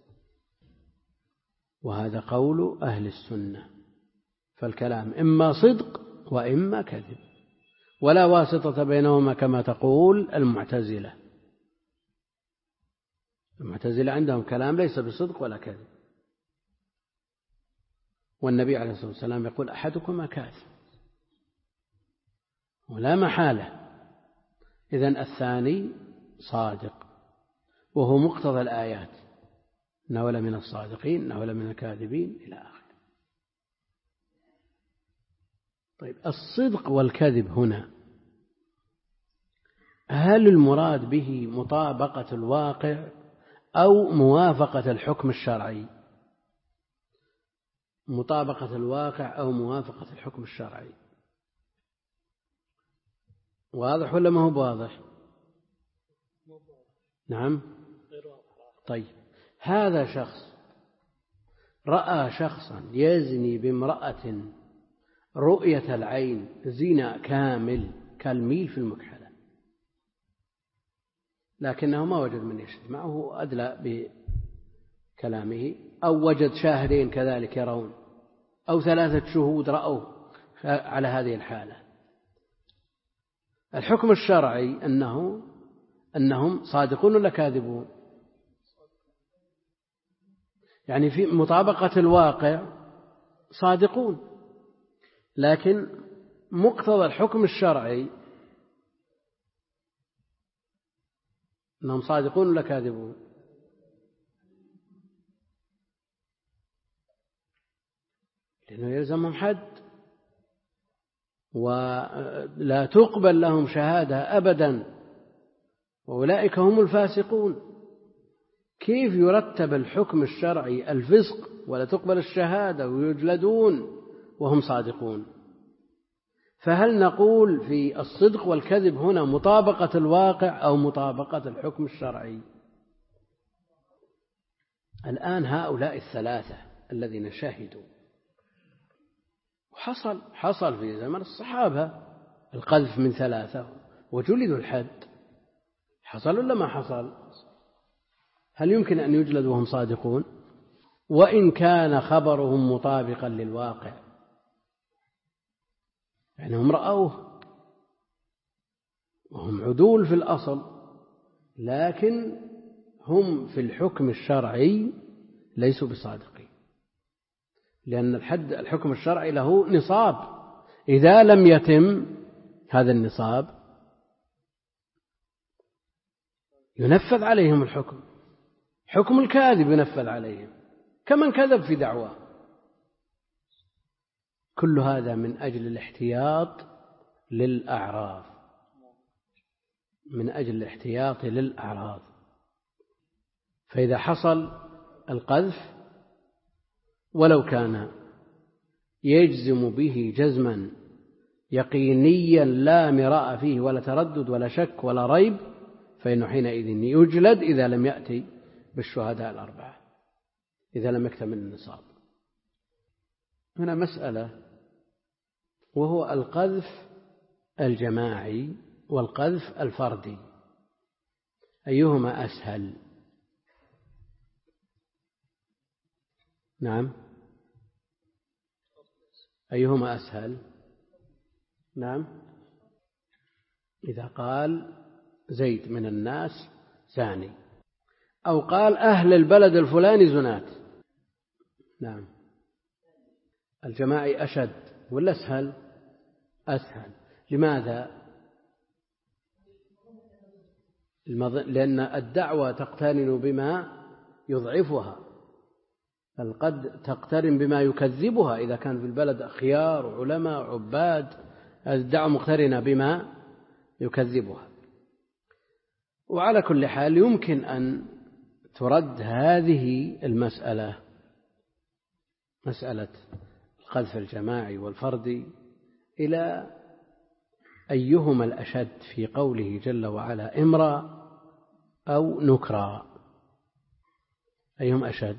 وهذا قول أهل السنة. فالكلام إما صدق وإما كذب ولا واسطة بينهما كما تقول المعتزلة. المعتزلة عندهم كلام ليس بصدق ولا كذب، والنبي عليه الصلاة والسلام يقول أحدكما كاذب ولا محالة. إذن الثاني صادق وهو مقتضى الآيات إنه لمن الصادقين إنه لمن الكاذبين إلى آخره. طيب الصدق والكذب هنا هل المراد به مطابقة الواقع أو موافقة الحكم الشرعي؟ مطابقة الواقع أو موافقة الحكم الشرعي. واضح ولا ما هو واضح؟ نعم. طيب هذا شخص رأى شخصا يزني بامرأة رؤية العين زنا كامل كالميل في المكحلة، لكنه ما وجد من يشهد معه أدلى بكلامه، أو وجد شاهدين كذلك يرون، أو ثلاثة شهود رأوا على هذه الحالة. الحكم الشرعي أنه أنهم صادقون ولا كاذبون؟ يعني في مطابقة الواقع صادقون، لكن مقتضى الحكم الشرعي أنهم صادقون ولا كاذبون؟ لأنه يلزمهم حد. ولا تقبل لهم شهادة أبدا، وأولئك هم الفاسقون. كيف يرتب الحكم الشرعي الفسق ولا تقبل الشهادة ويجلدون وهم صادقون؟ فهل نقول في الصدق والكذب هنا مطابقة الواقع أو مطابقة الحكم الشرعي؟ الآن هؤلاء الثلاثة الذين شهدوا، وحصل حصل في زمن الصحابة القذف من ثلاثة وجلدوا الحد، حصل ولا ما حصل؟ هل يمكن أن يجلدوا وهم صادقون وإن كان خبرهم مطابقا للواقع؟ يعني هم رأوه وهم عدول في الأصل، لكن هم في الحكم الشرعي ليسوا بصادقين، لأن الحد الحكم الشرعي له نصاب، إذا لم يتم هذا النصاب ينفذ عليهم الحكم، حكم الكاذب ينفذ عليهم كمن كذب في دعواه. كل هذا من أجل الاحتياط للأعراض، من أجل الاحتياط للأعراض. فإذا حصل القذف ولو كان يجزم به جزما يقينيا لا مراء فيه ولا تردد ولا شك ولا ريب، فإنه حينئذ يجلد إذا لم يأتي بالشهداء الأربعة، إذا لم يكتمل النصاب. هنا مسألة، وهو القذف الجماعي والقذف الفردي، أيهما أسهل؟ نعم، أيهما أسهل؟ نعم، إذا قال زيد من الناس زاني، أو قال أهل البلد الفلاني زنات، نعم، الجماعي أشد ولا أسهل؟ أسهل. لماذا؟ لأن الدعوة تقترن بما يضعفها، بل قد تقترن بما يكذبها. إذا كان في البلد أخيار وعلماء وعباد، الدعوة مقترنة بما يكذبها. وعلى كل حال يمكن أن ترد هذه المسألة، مسألة القذف الجماعي والفردي، إلى أيهما الأشد في قوله جل وعلا امرأ أو نكرا، أيهم أشد؟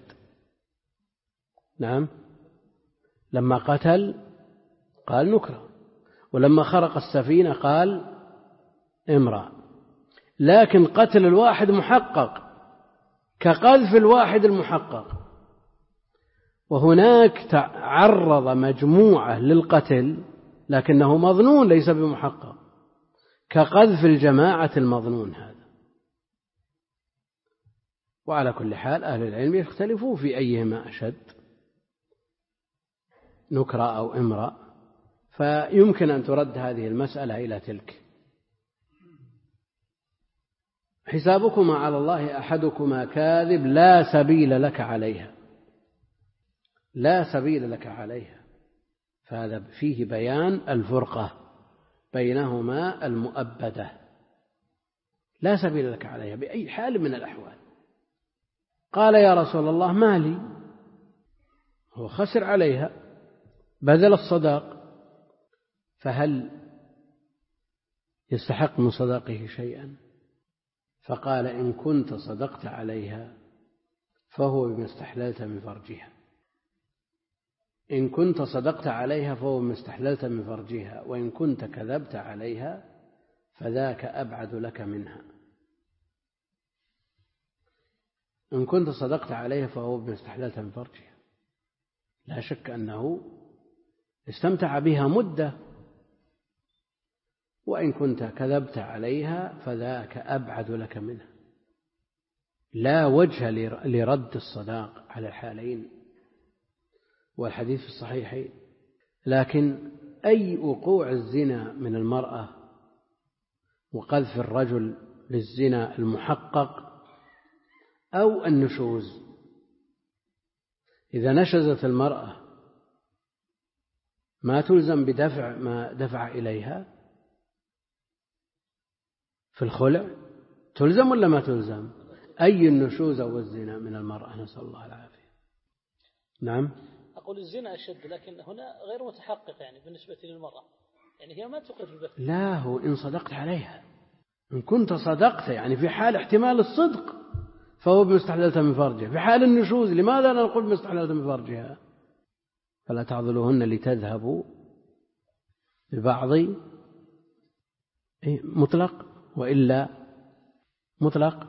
نعم، لما قتل قال نكرا، ولما خرق السفينة قال امرأ، لكن قتل الواحد محقق كقذف الواحد المحقق، وهناك تعرض مجموعة للقتل لكنه مظنون ليس بمحقق، كقذف الجماعة المظنون هذا. وعلى كل حال أهل العلم يختلفوا في أيهما أشد، نكرة أو امرأ، فيمكن أن ترد هذه المسألة إلى تلك. حسابكما على الله أحدكما كاذب لا سبيل لك عليها، لا سبيل لك عليها، فهذا فيه بيان الفرقة بينهما المؤبدة، لا سبيل لك عليها بأي حال من الأحوال. قال يا رسول الله ما لي، هو خسر عليها بذل الصداق، فهل يستحق من صداقه شيئا؟ فقال إن كنت صدقت عليها فهو بما استحللت من فرجها، إن كنت صدقت عليها فهو بما استحللت من فرجها، وإن كنت كذبت عليها فذاك أبعد لك منها. إن كنت صدقت عليها فهو بما استحللت من فرجها، لا شك أنه استمتع بها مدة، وإن كنت كذبت عليها فذاك أبعد لك منها. لا وجه لرد الصداق على الحالين، والحديث في الصحيحين. لكن أي وقوع الزنا من المرأة وقذف الرجل للزنا المحقق أو النشوز، إذا نشزت المرأة ما تلزم بدفع ما دفع إليها في الخلع؟ تلزم ولا ما تلزم؟ أي النشوز أو الزنا من المرأة؟ نسأل الله العافية. نعم. أقول الزنا أشد، لكن هنا غير متحقق يعني بالنسبة للمرأة، يعني هي ما تقر به. لا، هو إن صدقت عليها، إن كنت صدقت يعني في حال احتمال الصدق فهو بمستحللة من فرجها. في حال النشوز لماذا لا نقول بمستحللة من فرجها؟ فلا تعضلوهن لتذهبوا ببعض مطلق وإلا مطلق.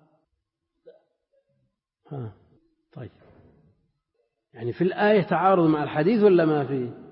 ها طيب، يعني في الآية تعارض مع الحديث ولا ما فيه؟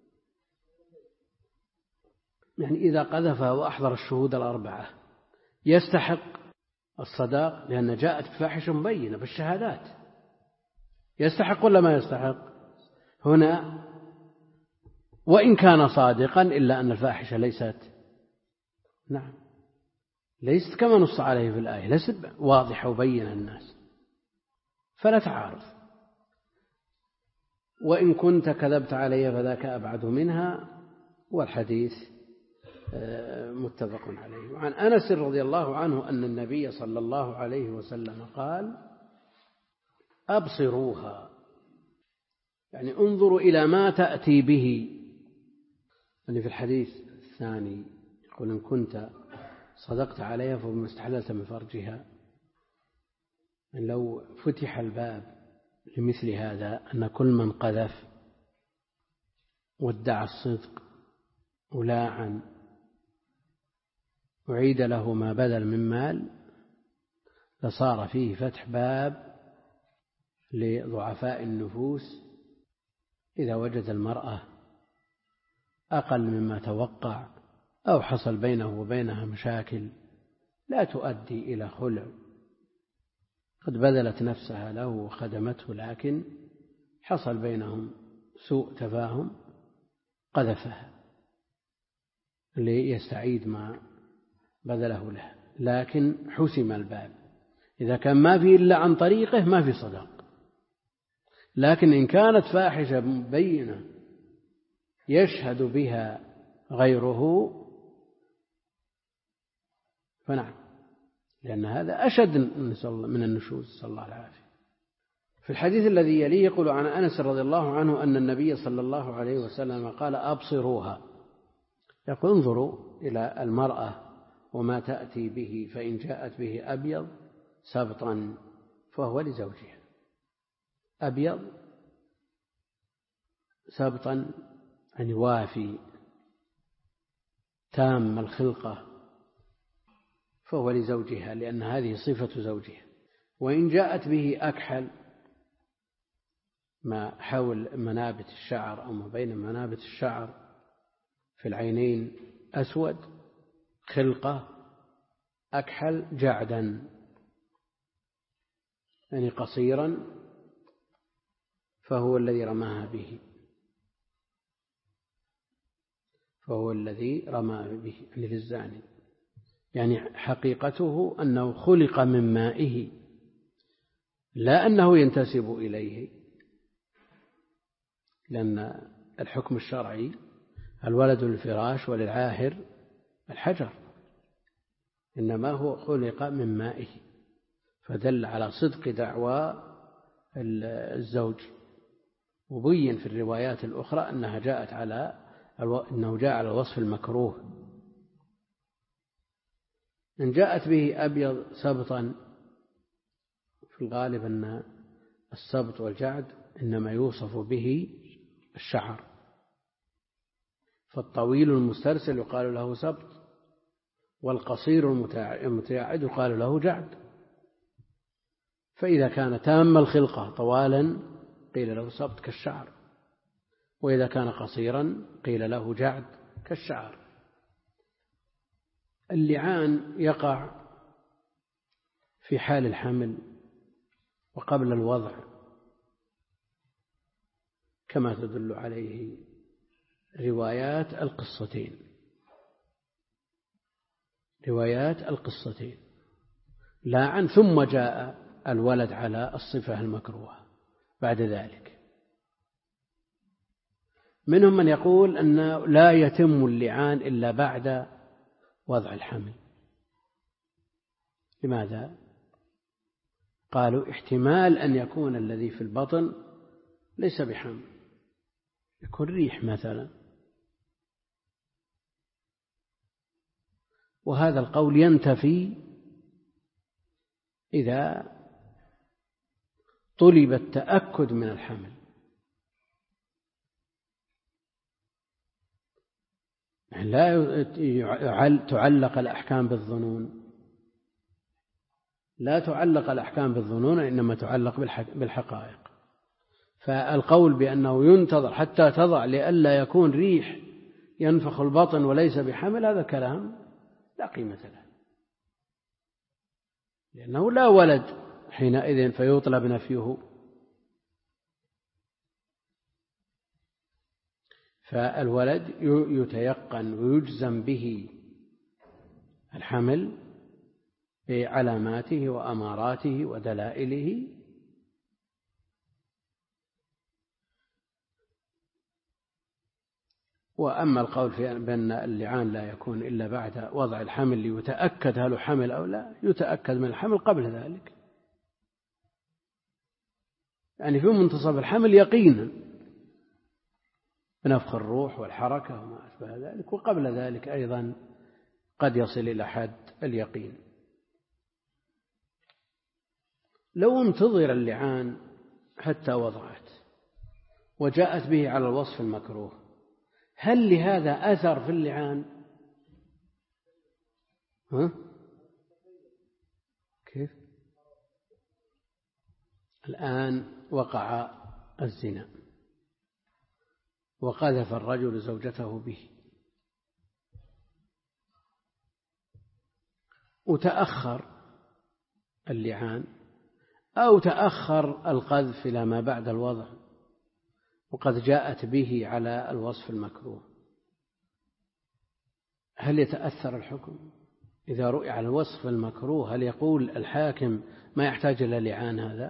يعني إذا قذفها وأحضر الشهود الأربعة يستحق الصداق لأن جاءت بفاحشة مبينة بالشهادات، يستحق ولا ما يستحق؟ هنا وإن كان صادقا إلا أن الفاحشة ليست نعم ليست كما نص عليه في الآية، ليست واضحة وبينة الناس، فلا تعارض. وإن كنت كذبت علي فذاك أبعد منها، والحديث متفق عليه. وعن أنس رضي الله عنه أن النبي صلى الله عليه وسلم قال: أبصروها، يعني انظروا إلى ما تأتي به. يعني في الحديث الثاني يقول: إن كنت صدقت عليها فهو مستحللة من فرجها. يعني لو فتح الباب لمثل هذا أن كل من قذف وادعى الصدق ولاعن أعيد له ما بذل من مال لصار فيه فتح باب لضعفاء النفوس إذا وجد المرأة أقل مما توقع أو حصل بينه وبينها مشاكل لا تؤدي إلى خلع، قد بذلت نفسها له وخدمته لكن حصل بينهم سوء تفاهم، قذفها ليستعيد ما بذله له، لكن حسم الباب. إذا كان ما في إلا عن طريقه ما في صدق، لكن إن كانت فاحشة مبينة يشهد بها غيره فنعم، لأن هذا أشد من النشوز، صلى الله العافية. في الحديث الذي يليه يقول عن أنس رضي الله عنه أن النبي صلى الله عليه وسلم قال: أبصروها، يقول انظروا إلى المرأة وما تأتي به، فإن جاءت به أبيض سبطا فهو لزوجها. أبيض سبطا يعني وافي تام الخلقة فهو لزوجها، لأن هذه صفة زوجها. وإن جاءت به أكحل ما حول منابت الشعر أو ما بين منابت الشعر في العينين أسود خلقة أكحل جعدا يعني قصيرا فهو الذي رماها به فهو الذي رمى به يعني للزاني، يعني حقيقته أنه خلق من مائه لا أنه ينتسب إليه، لأن الحكم الشرعي الولد للفراش وللعاهر الحجر، إنما هو خلق من مائه، فدل على صدق دعوى الزوج. وبين في الروايات الأخرى أنها جاءت على أنه جاء على وصف المكروه. إن جاءت به أبيض سبطا، في الغالب أن السبط والجعد إنما يوصف به الشعر، فالطويل المسترسل يقال له سبط، والقصير المتياعد يقال له جعد. فإذا كان تام الخلقة طوالا قيل له سبط كالشعر، وإذا كان قصيرا قيل له جعد كالشعر. اللعان يقع في حال الحمل وقبل الوضع كما تدل عليه روايات القصتين روايات القصتين لاعن ثم جاء الولد على الصفة المكروهة بعد ذلك. منهم من يقول أن لا يتم اللعان إلا بعد وضع الحمل. لماذا؟ قالوا احتمال أن يكون الذي في البطن ليس بحمل، يكون ريح مثلا، وهذا القول ينتفي إذا طلب التأكد من الحمل. لا تعلق الأحكام بالظنون، لا تعلق الأحكام بالظنون، إنما تعلق بالحقائق. فالقول بأنه ينتظر حتى تضع لئلا يكون ريح ينفخ البطن وليس بحمل، هذا كلام لا قيمة له، لأنه لا ولد حينئذ فيطلب نفيه. فالولد يتيقن ويجزم به الحمل بعلاماته وأماراته ودلائله. وأما القول في بأن اللعان لا يكون إلا بعد وضع الحمل ليتأكد هل حمل أو لا، يتأكد من الحمل قبل ذلك، يعني في منتصف الحمل يقينا بنفخ الروح والحركة وما أشبه ذلك، وقبل ذلك أيضا قد يصل إلى حد اليقين. لو انتظر اللعان حتى وضعت وجاءت به على الوصف المكروه، هل لهذا أثر في اللعان؟ ها؟ كيف؟ الآن وقع الزنا وقذف الرجل زوجته به، وتأخر اللعان أو تأخر القذف إلى ما بعد الوضع وقد جاءت به على الوصف المكروه، هل يتأثر الحكم؟ إذا رؤي على الوصف المكروه هل يقول الحاكم ما يحتاج إلى لعان هذا؟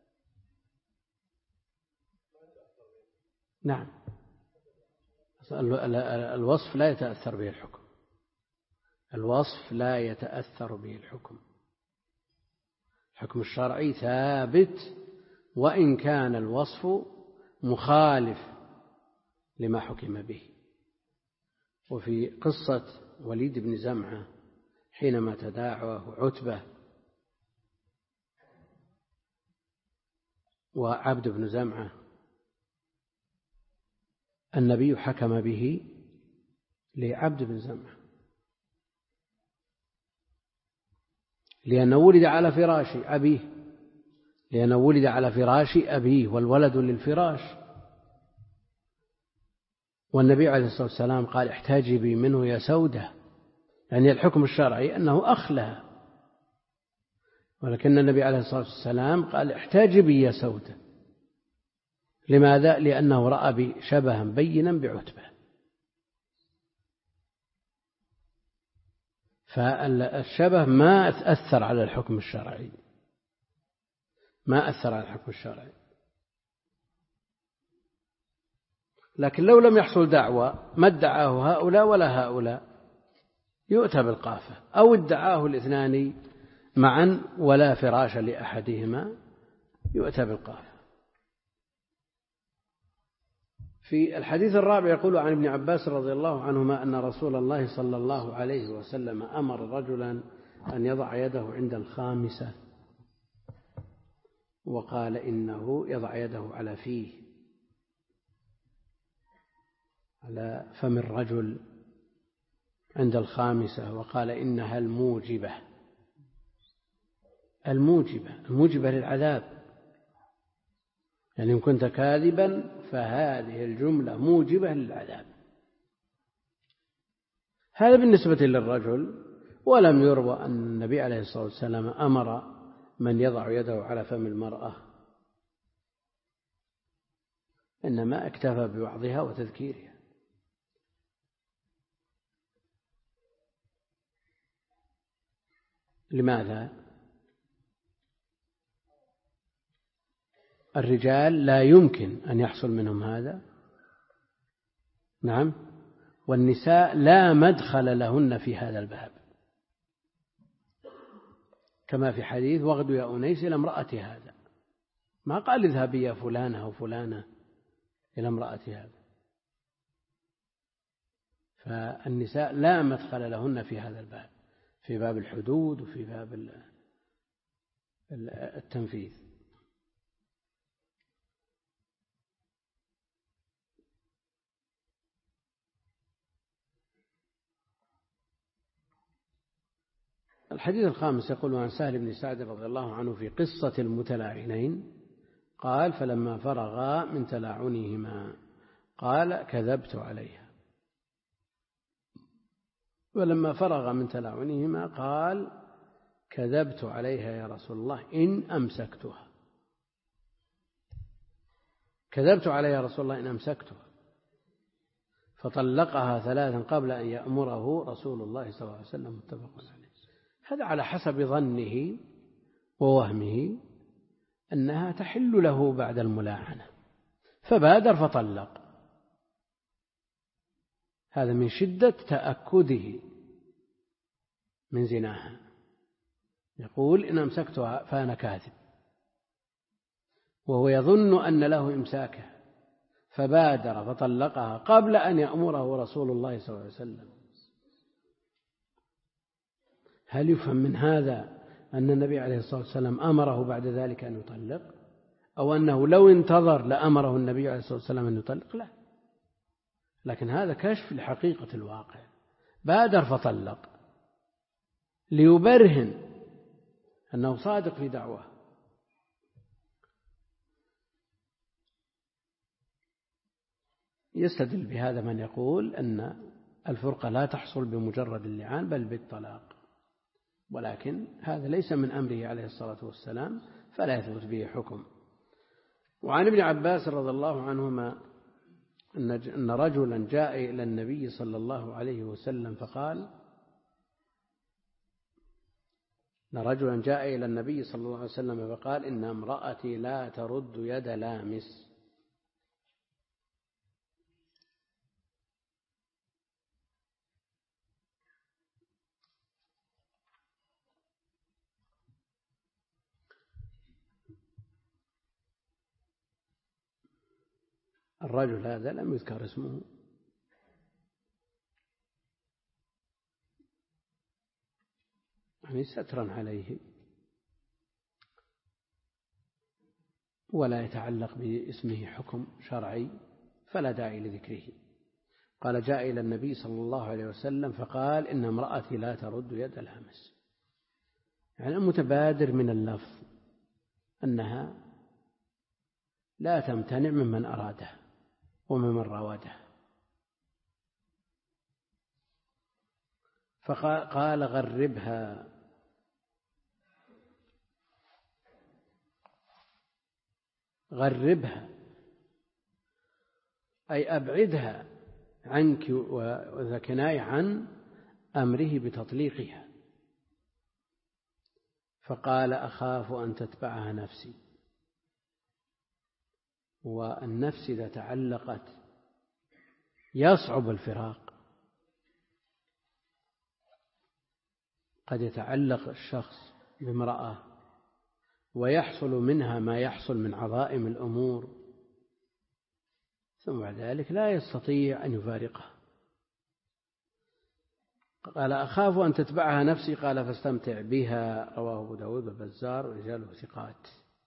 نعم، الوصف لا يتأثر به الحكم، الوصف لا يتأثر به الحكم، الحكم الشرعي ثابت وإن كان الوصف مخالف لما حكم به. وفي قصة وليد بن زمعة حينما تداعوه عتبة وعبد بن زمعة، النبي حكم به لعبد بن زمعة لأنه ولد على فراش أبيه، لأنه ولد على فراش أبيه والولد للفراش، والنبي عليه الصلاة والسلام قال احتجبي منه يا سودة، يعني الحكم الشرعي أنه أخ لها، ولكن النبي عليه الصلاة والسلام قال احتجبي يا سودة. لماذا؟ لأنه رأى شبها بينا بعتبة. فالشبه ما أثر على الحكم الشرعي، ما أثر على الحكم الشرعي. لكن لو لم يحصل دعوة ما ادعاه هؤلاء ولا هؤلاء يؤتى بالقافة، أو ادعاه الاثنان معا ولا فراش لأحدهما يؤتى بالقافة. في الحديث الرابع يقول عن ابن عباس رضي الله عنهما أن رسول الله صلى الله عليه وسلم أمر رجلا أن يضع يده عند الخامسة، وقال إنه يضع يده على فيه، على فم الرجل عند الخامسة، وقال إنها الموجبة، الموجبة الموجبة للعذاب، يعني إن كنت كاذبا فهذه الجملة موجبة للعذاب. هذا بالنسبة للرجل. ولم يروى أن النبي عليه الصلاة والسلام أمر من يضع يده على فم المرأة، إنما اكتفى بوعظها وتذكيرها. لماذا؟ الرجال لا يمكن أن يحصل منهم هذا، نعم. والنساء لا مدخل لهن في هذا الباب، كما في حديث واغد يا أنيس إلى امرأة هذا، ما قال اذهبي يا فلانة أو فلانة إلى امرأة هذا. فالنساء لا مدخل لهن في هذا الباب، في باب الحدود وفي باب التنفيذ. الحديث الخامس يقول عن سهل بن سعد رضي الله عنه في قصة المتلاعنين قال فلما فرغا من تلاعنهما قال كذبت عليها، ولما فرغ من تلاعنهما قال كذبت عليها يا رسول الله إن أمسكتها، كذبت عليها يا رسول الله إن أمسكتها، فطلقها ثلاثا قبل أن يأمره رسول الله صلى الله عليه وسلم، متفق عليه. هذا على حسب ظنه ووهمه أنها تحل له بعد الملاعنة، فبادر فطلق. هذا من شدة تأكده من زناها، يقول إن أمسكتها فأنا كاذب، وهو يظن أن له إمساكه، فبادر فطلقها قبل أن يأمره رسول الله صلى الله عليه وسلم. هل يفهم من هذا أن النبي عليه الصلاة والسلام أمره بعد ذلك أن يطلق، أو أنه لو انتظر لأمره النبي عليه الصلاة والسلام أن يطلق؟ لا، لكن هذا كشف لحقيقة الواقع. بادر فطلق ليبرهن أنه صادق في دعوة. يستدل بهذا من يقول أن الفرقة لا تحصل بمجرد اللعان بل بالطلاق، ولكن هذا ليس من أمره عليه الصلاة والسلام، فلا يثبت به حكم. وعن ابن عباس رضي الله عنهما أن رجلا جاء إلى النبي صلى الله عليه وسلم فقال أن رجلا جاء إلى النبي صلى الله عليه وسلم فقال إن امرأتي لا ترد يد لامس. الرجل هذا لم يذكر اسمه، يعني سترا عليه ولا يتعلق باسمه حكم شرعي، فلا داعي لذكره. قال جاء إلى النبي صلى الله عليه وسلم فقال إن امرأتي لا ترد يد الهمس، يعني المتبادر من اللفظ أنها لا تمتنع ممن أراده وممن راوده. فقال غربها، غربها أي أبعدها عنك، وذا كناية عن أمره بتطليقها. فقال أخاف أن تتبعها نفسي، والنفس إذا تعلقت يصعب الفراق. قد يتعلق الشخص بامرأة ويحصل منها ما يحصل من عظائم الأمور، ثم بعد ذلك لا يستطيع أن يفارقها. قال أخاف أن تتبعها نفسي، قال فاستمتع بها. رواه أبو داود والبزار ورجاله ثقات.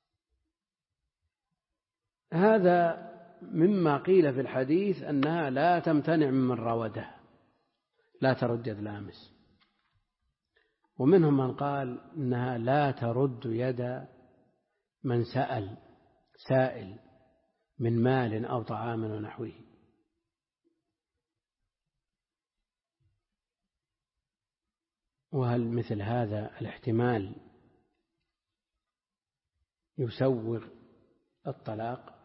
هذا مما قيل في الحديث أنها لا تمتنع ممن راودها، لا ترد يد لامس. ومنهم من قال إنها لا ترد يد من سأل سائل من مال أو طعام ونحوه. وهل مثل هذا الاحتمال يسوغ الطلاق؟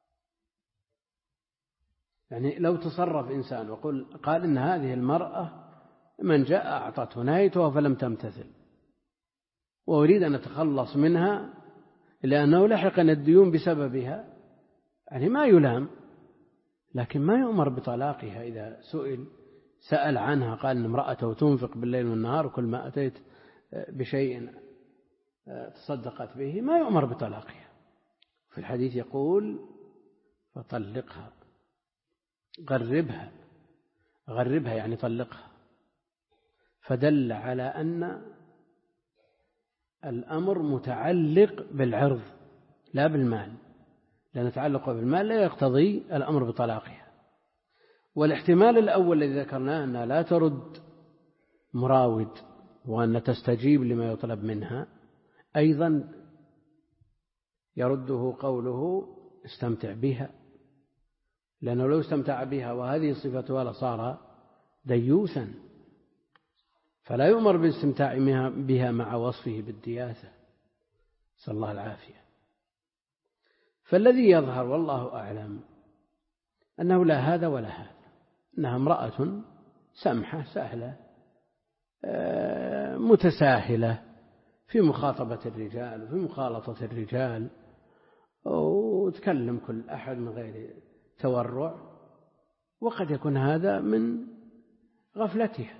يعني لو تصرف إنسان وقال قال إن هذه المرأة من جاء أعطته نهيتها فلم تمتثل، وأريد أن أتخلص منها لأنه لحقنا الديون بسببها، يعني ما يلام، لكن ما يؤمر بطلاقها. إذا سئل سأل عنها قال إن امرأته تنفق بالليل والنهار وكل ما أتيت بشيء تصدقت به، ما يؤمر بطلاقها. في الحديث يقول فطلقها، غربها، غربها يعني طلقها، فدل على أن الأمر متعلق بالعرض لا بالمال، لأن تعلقه بالمال لا يقتضي الأمر بطلاقها. والاحتمال الأول الذي ذكرناه أنها لا ترد مراود وأن تستجيب لما يطلب منها، أيضا يرده قوله استمتع بها، لأنه لو استمتع بها وهذه صفتها لصار ديوثا، فلا يؤمر بالاستمتاع بها مع وصفه بالدياثة، صلى الله العافية. فالذي يظهر والله أعلم أنه لا هذا ولا هذا، أنها امرأة سمحة سهلة متساهلة في مخاطبة الرجال وفي مخالطة الرجال، وتكلم كل أحد من غير تورع، وقد يكون هذا من غفلتها،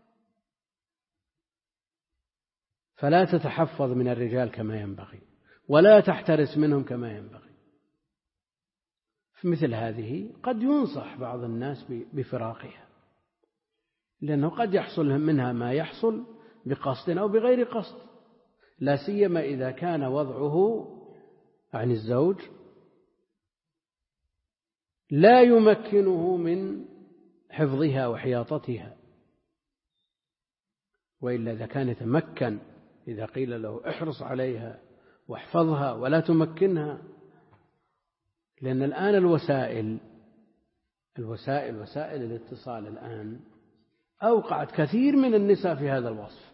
فلا تتحفظ من الرجال كما ينبغي ولا تحترس منهم كما ينبغي. في مثل هذه قد ينصح بعض الناس بفراقها، لأنه قد يحصل منها ما يحصل بقصد أو بغير قصد، لا سيما إذا كان وضعه عن الزوج لا يمكنه من حفظها وحياطتها، وإلا إذا كان يتمكن، إذا قيل له احرص عليها واحفظها ولا تمكنها، لأن الآن الوسائل الوسائل وسائل الاتصال الآن أوقعت كثير من النساء في هذا الوصف،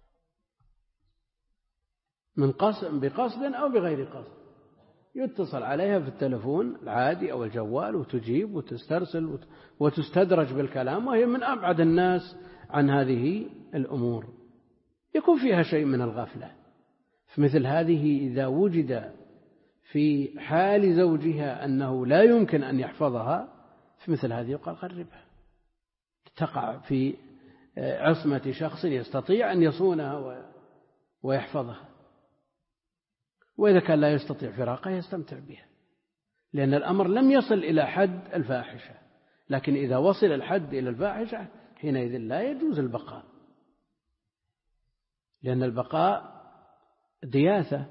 من قصد بقصد أو بغير قصد، يتصل عليها في التلفون العادي أو الجوال وتجيب وتسترسل وتستدرج بالكلام، وهي من أبعد الناس عن هذه الأمور، يكون فيها شيء من الغفلة. في مثل هذه إذا وجد في حال زوجها أنه لا يمكن أن يحفظها، في مثل هذه يقال قربها، تقع في عصمة شخص يستطيع أن يصونها ويحفظها. وإذا كان لا يستطيع فراقها يستمتع بها، لأن الأمر لم يصل إلى حد الفاحشة، لكن إذا وصل الحد إلى الفاحشة حينئذ لا يجوز البقاء، لأن البقاء دياثة.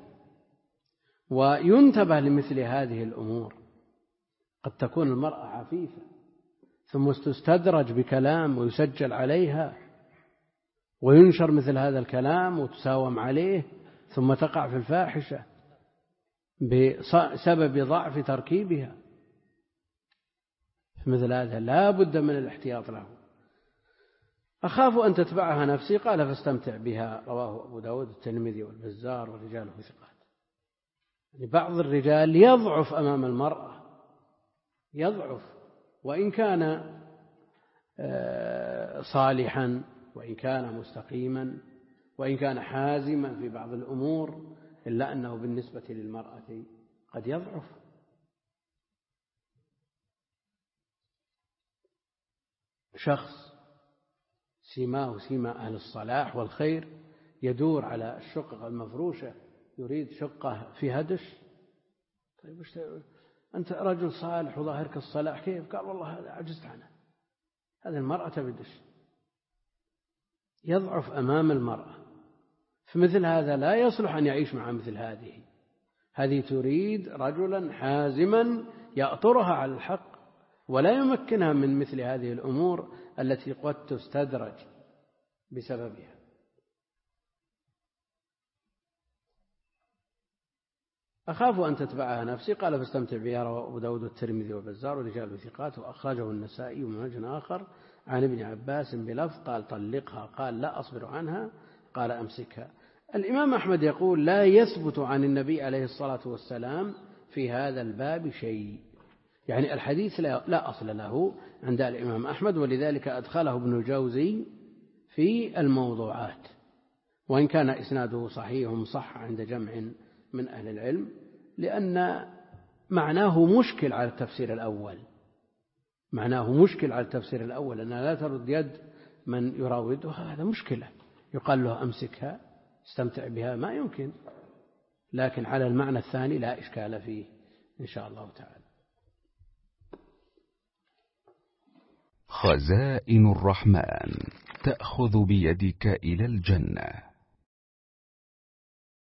وينتبه لمثل هذه الأمور، قد تكون المرأة عفيفة ثم تستدرج بكلام ويسجل عليها وينشر مثل هذا الكلام وتساوم عليه، ثم تقع في الفاحشة بسبب ضعف تركيبها. مثل هذا لا بد من الاحتياط له. أخاف أن تتبعها نفسي، قال فاستمتع بها، رواه أبو داود والترمذي والبزار ورجاله ثقات. يعني بعض الرجال يضعف أمام المرأة، يضعف وإن كان صالحا وإن كان مستقيما وإن كان حازما في بعض الأمور، إلا أنه بالنسبة للمرأة قد يضعف. شخص سماه سيما أهل الصلاح والخير يدور على الشقق المفروشة، يريد شقة في هدش. طيب أنت رجل صالح وظاهرك الصلاح، كيف؟ قال والله هذا عجزت عنه. هذه المرأة تبدش، يضعف أمام المرأة. فمثل هذا لا يصلح أن يعيش مع مثل هذه. هذه تريد رجلا حازما يأطرها على الحق ولا يمكنها من مثل هذه الأمور التي قد تستدرج بسببها. أخاف أن تتبعها نفسي، قال فاستمتع بها، رواه أبو داود والترمذي والبزار ورجال ثقات، وأخرجه النسائي من وجه آخر عن ابن عباس بلفظ قال طلقها، قال لا أصبر عنها، قال أمسكها. الإمام أحمد يقول لا يثبت عن النبي عليه الصلاة والسلام في هذا الباب شيء، يعني الحديث لا أصل له عند الإمام أحمد، ولذلك أدخله ابن الجوزي في الموضوعات، وإن كان إسناده صحيح صح عند جمع من أهل العلم، لأن معناه مشكل على التفسير الأول، معناه مشكل على التفسير الأول أنها لا ترد يد من يراودها، هذا مشكلة، يقال له أمسكها استمتع بها، ما يمكن. لكن على المعنى الثاني لا إشكال فيه إن شاء الله تعالى. خزائن الرحمن تأخذ بيدك إلى الجنة.